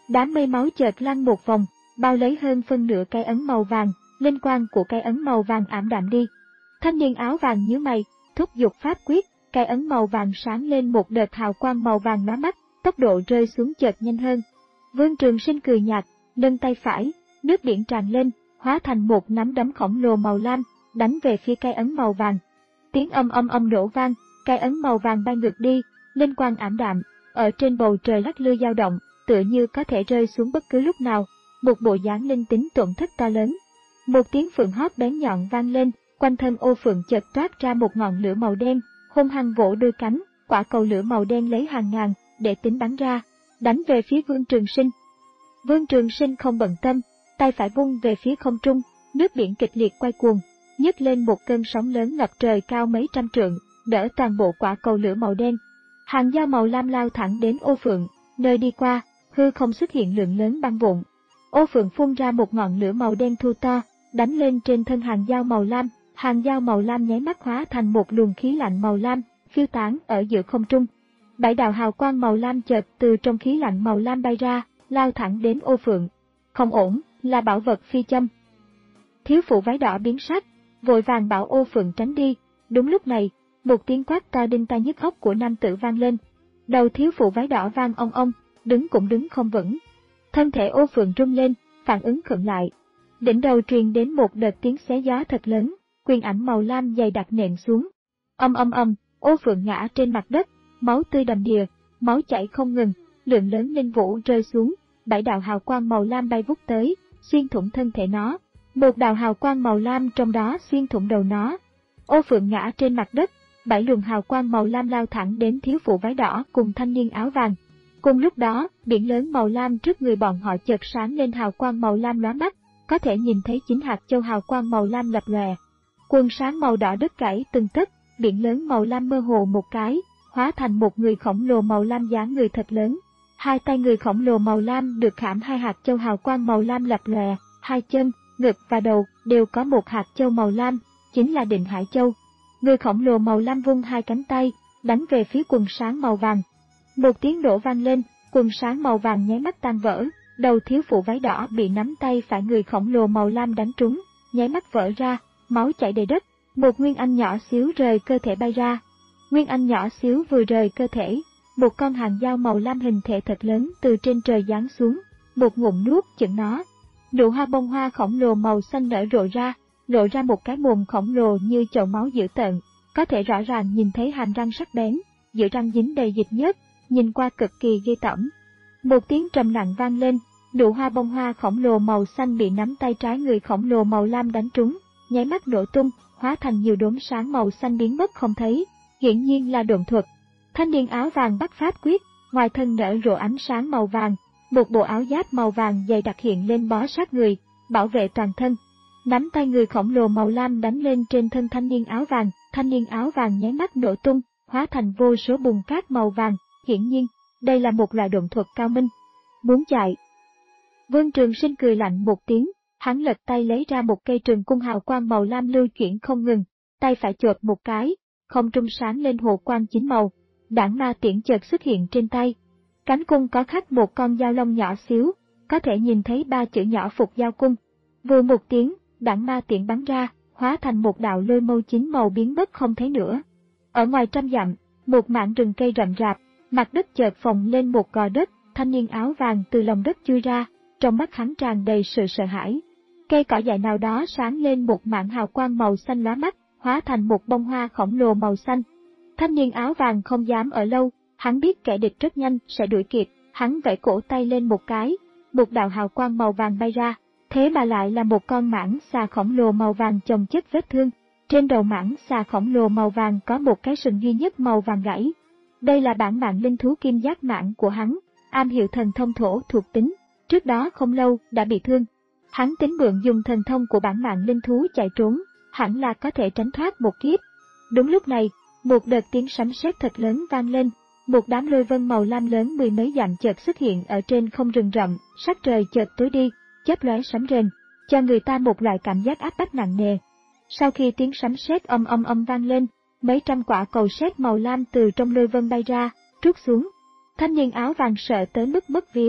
Đám mây máu chợt lăn một vòng, bao lấy hơn phân nửa cái ấn màu vàng, linh quang của cái ấn màu vàng ảm đạm đi. Thanh niên áo vàng nhíu mày, thúc giục pháp quyết, cái ấn màu vàng sáng lên một đợt hào quang màu vàng lóa mắt, tốc độ rơi xuống chợt nhanh hơn. Vương Trường Sinh cười nhạt, nâng tay phải, nước biển tràn lên, hóa thành một nắm đấm khổng lồ màu lam, đánh về phía cái ấn màu vàng. Tiếng âm âm âm nổ vang, cái ấn màu vàng bay ngược đi, linh quang ảm đạm, ở trên bầu trời lắc lư dao động, tựa như có thể rơi xuống bất cứ lúc nào, một bộ dáng linh tính tổn thất to lớn. Một tiếng phượng hót bén nhọn vang lên, quanh thân ô phượng chợt toát ra một ngọn lửa màu đen, hung hăng vỗ đôi cánh, quả cầu lửa màu đen lấy hàng ngàn để tính bắn ra, đánh về phía Vương Trường Sinh. Vương Trường Sinh không bận tâm, tay phải vung về phía không trung, nước biển kịch liệt quay cuồng, nhấc lên một cơn sóng lớn ngập trời cao mấy trăm trượng, đỡ toàn bộ quả cầu lửa màu đen. Hàng dao màu lam lao thẳng đến ô phượng, nơi đi qua, hư không xuất hiện lượng lớn băng vụn. Ô phượng phun ra một ngọn lửa màu đen thu to, đánh lên trên thân hàng dao màu lam, hàng dao màu lam nháy mắt hóa thành một luồng khí lạnh màu lam, phiêu tán ở giữa không trung. Bảy đạo hào quang màu lam chợt từ trong khí lạnh màu lam bay ra, lao thẳng đến ô phượng. Không ổn, là bảo vật phi châm. Thiếu phụ váy đỏ biến sắc, vội vàng bảo ô phượng tránh đi. Đúng lúc này, một tiếng quát to đinh tai nhức óc của nam tử vang lên. Đầu thiếu phụ váy đỏ vang ong ong, đứng cũng đứng không vững. Thân thể ô phượng rung lên, phản ứng khựng lại. Đỉnh đầu truyền đến một đợt tiếng xé gió thật lớn, quyền ảnh màu lam dày đặc nện xuống. Âm âm âm, ô phượng ngã trên mặt đất, máu tươi đầm đìa, máu chảy không ngừng, lượng lớn linh vũ rơi xuống, bảy đạo hào quang màu lam bay vút tới, xuyên thủng thân thể nó. Một đạo hào quang màu lam trong đó xuyên thủng đầu nó. Ô phượng ngã trên mặt đất, bảy luồng hào quang màu lam lao thẳng đến thiếu phụ váy đỏ cùng thanh niên áo vàng. Cùng lúc đó, biển lớn màu lam trước người bọn họ chợt sáng lên hào quang màu lam lóa mắt, có thể nhìn thấy chín hạt châu hào quang màu lam lập lòe. Quần sáng màu đỏ đứt gãy từng tấc, biển lớn màu lam mơ hồ một cái, hóa thành một người khổng lồ màu lam dáng người thật lớn. Hai tay người khổng lồ màu lam được khảm hai hạt châu hào quang màu lam lập lòe, hai chân, ngực và đầu đều có một hạt châu màu lam, chính là Định Hải Châu. Người khổng lồ màu lam vung hai cánh tay, đánh về phía quần sáng màu vàng. Một tiếng nổ vang lên, quần sáng màu vàng nháy mắt tan vỡ, đầu thiếu phụ váy đỏ bị nắm tay phải người khổng lồ màu lam đánh trúng, nháy mắt vỡ ra, máu chảy đầy đất, một nguyên anh nhỏ xíu rời cơ thể bay ra. Nguyên anh nhỏ xíu vừa rời cơ thể, một con hàng dao màu lam hình thể thật lớn từ trên trời giáng xuống, một ngụm nuốt chửng nó. Nụ hoa bông hoa khổng lồ màu xanh nở rộ ra, lộ ra một cái mồm khổng lồ như chậu máu dữ tợn, có thể rõ ràng nhìn thấy hàm răng sắc bén, giữa răng dính đầy dịch nhớt, nhìn qua cực kỳ ghê tởm. Một tiếng trầm nặng vang lên, nụ hoa bông hoa khổng lồ màu xanh bị nắm tay trái người khổng lồ màu lam đánh trúng, nháy mắt nổ tung, hóa thành nhiều đốm sáng màu xanh biến mất không thấy, hiển nhiên là độn thuật. Thanh niên áo vàng bắt pháp quyết, ngoài thân nở rộ ánh sáng màu vàng, một bộ áo giáp màu vàng dày đặc hiện lên bó sát người, bảo vệ toàn thân. Nắm tay người khổng lồ màu lam đánh lên trên thân thanh niên áo vàng, thanh niên áo vàng nháy mắt nổ tung, hóa thành vô số bùn cát màu vàng, hiển nhiên, đây là một loại độn thuật cao minh. Muốn chạy. Vương Trường Sinh cười lạnh một tiếng, hắn lật tay lấy ra một cây trường cung hào quang màu lam lưu chuyển không ngừng, tay phải chộp một cái, không trung sáng lên hồ quang chín màu, đảng ma tiễn chợt xuất hiện trên tay. Cánh cung có khắc một con dao lông nhỏ xíu, có thể nhìn thấy ba chữ nhỏ Phục Dao Cung. Vừa một tiếng, đảng ma tiễn bắn ra, hóa thành một đạo lôi mâu chín màu biến mất không thấy nữa. Ở ngoài trăm dặm, một mảng rừng cây rậm rạp, mặt đất chợt phồng lên một gò đất, thanh niên áo vàng từ lòng đất chui ra, trong mắt hắn tràn đầy sự sợ hãi. Cây cỏ dại nào đó sáng lên một mảng hào quang màu xanh lóa mắt, hóa thành một bông hoa khổng lồ màu xanh. Thanh niên áo vàng không dám ở lâu, hắn biết kẻ địch rất nhanh sẽ đuổi kịp, hắn vẫy cổ tay lên một cái, một đạo hào quang màu vàng bay ra, thế mà lại là một con mãng xà khổng lồ màu vàng chồng chất vết thương. Trên đầu mãng xà khổng lồ màu vàng có một cái sừng duy nhất màu vàng gãy. Đây là bản mạng linh thú kim giác mãng của hắn, am hiểu thần thông thổ thuộc tính, trước đó không lâu đã bị thương. Hắn tính mượn dùng thần thông của bản mạng linh thú chạy trốn, hẳn là có thể tránh thoát một kiếp. Đúng lúc này, một đợt tiếng sấm sét thật lớn vang lên, một đám lôi vân màu lam lớn mười mấy dặm chợt xuất hiện ở trên không rừng rậm, sắc trời chợt tối đi, chớp lóe sấm rền, cho người ta một loại cảm giác áp bách nặng nề. Sau khi tiếng sấm sét âm âm âm vang lên, mấy trăm quả cầu sét màu lam từ trong lôi vân bay ra, trút xuống. Thanh niên áo vàng sợ tới mức mất vía,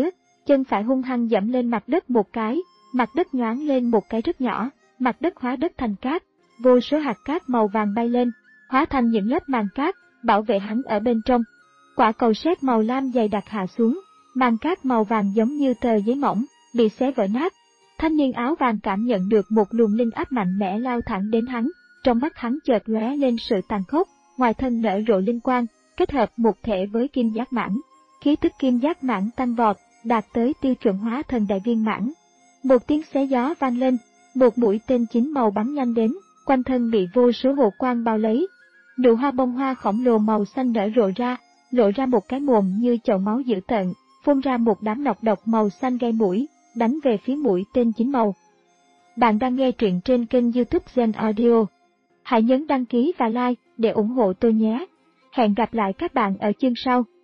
Chân phải hung hăng dẫm lên mặt đất một cái, mặt đất nhoáng lên một cái rất nhỏ, mặt đất hóa đất thành cát, vô số hạt cát màu vàng bay lên, hóa thành những lớp màn cát, bảo vệ hắn ở bên trong. Quả cầu sét màu lam dày đặc hạ xuống, màn cát màu vàng giống như tờ giấy mỏng, bị xé vỡ nát. Thanh niên áo vàng cảm nhận được một luồng linh áp mạnh mẽ lao thẳng đến hắn, trong mắt hắn chợt lóe lên sự tàn khốc, ngoài thân nở rộ linh quang, kết hợp một thể với kim giác mãn. Khí tức kim giác mãn tăng vọt, đạt tới tiêu chuẩn hóa thần đại viên mãn. Một tiếng xé gió vang lên, một mũi tên chín màu bắn nhanh đến, quanh thân bị vô số hồ quang bao lấy. Nụ hoa bông hoa khổng lồ màu xanh nở rộ ra, lộ ra một cái mồm như chậu máu dữ tợn, phun ra một đám nọc độc màu xanh gây mũi, đánh về phía mũi tên chín màu. Bạn đang nghe truyện trên kênh YouTube Zen Audio. Hãy nhấn đăng ký và like để ủng hộ tôi nhé. Hẹn gặp lại các bạn ở chương sau.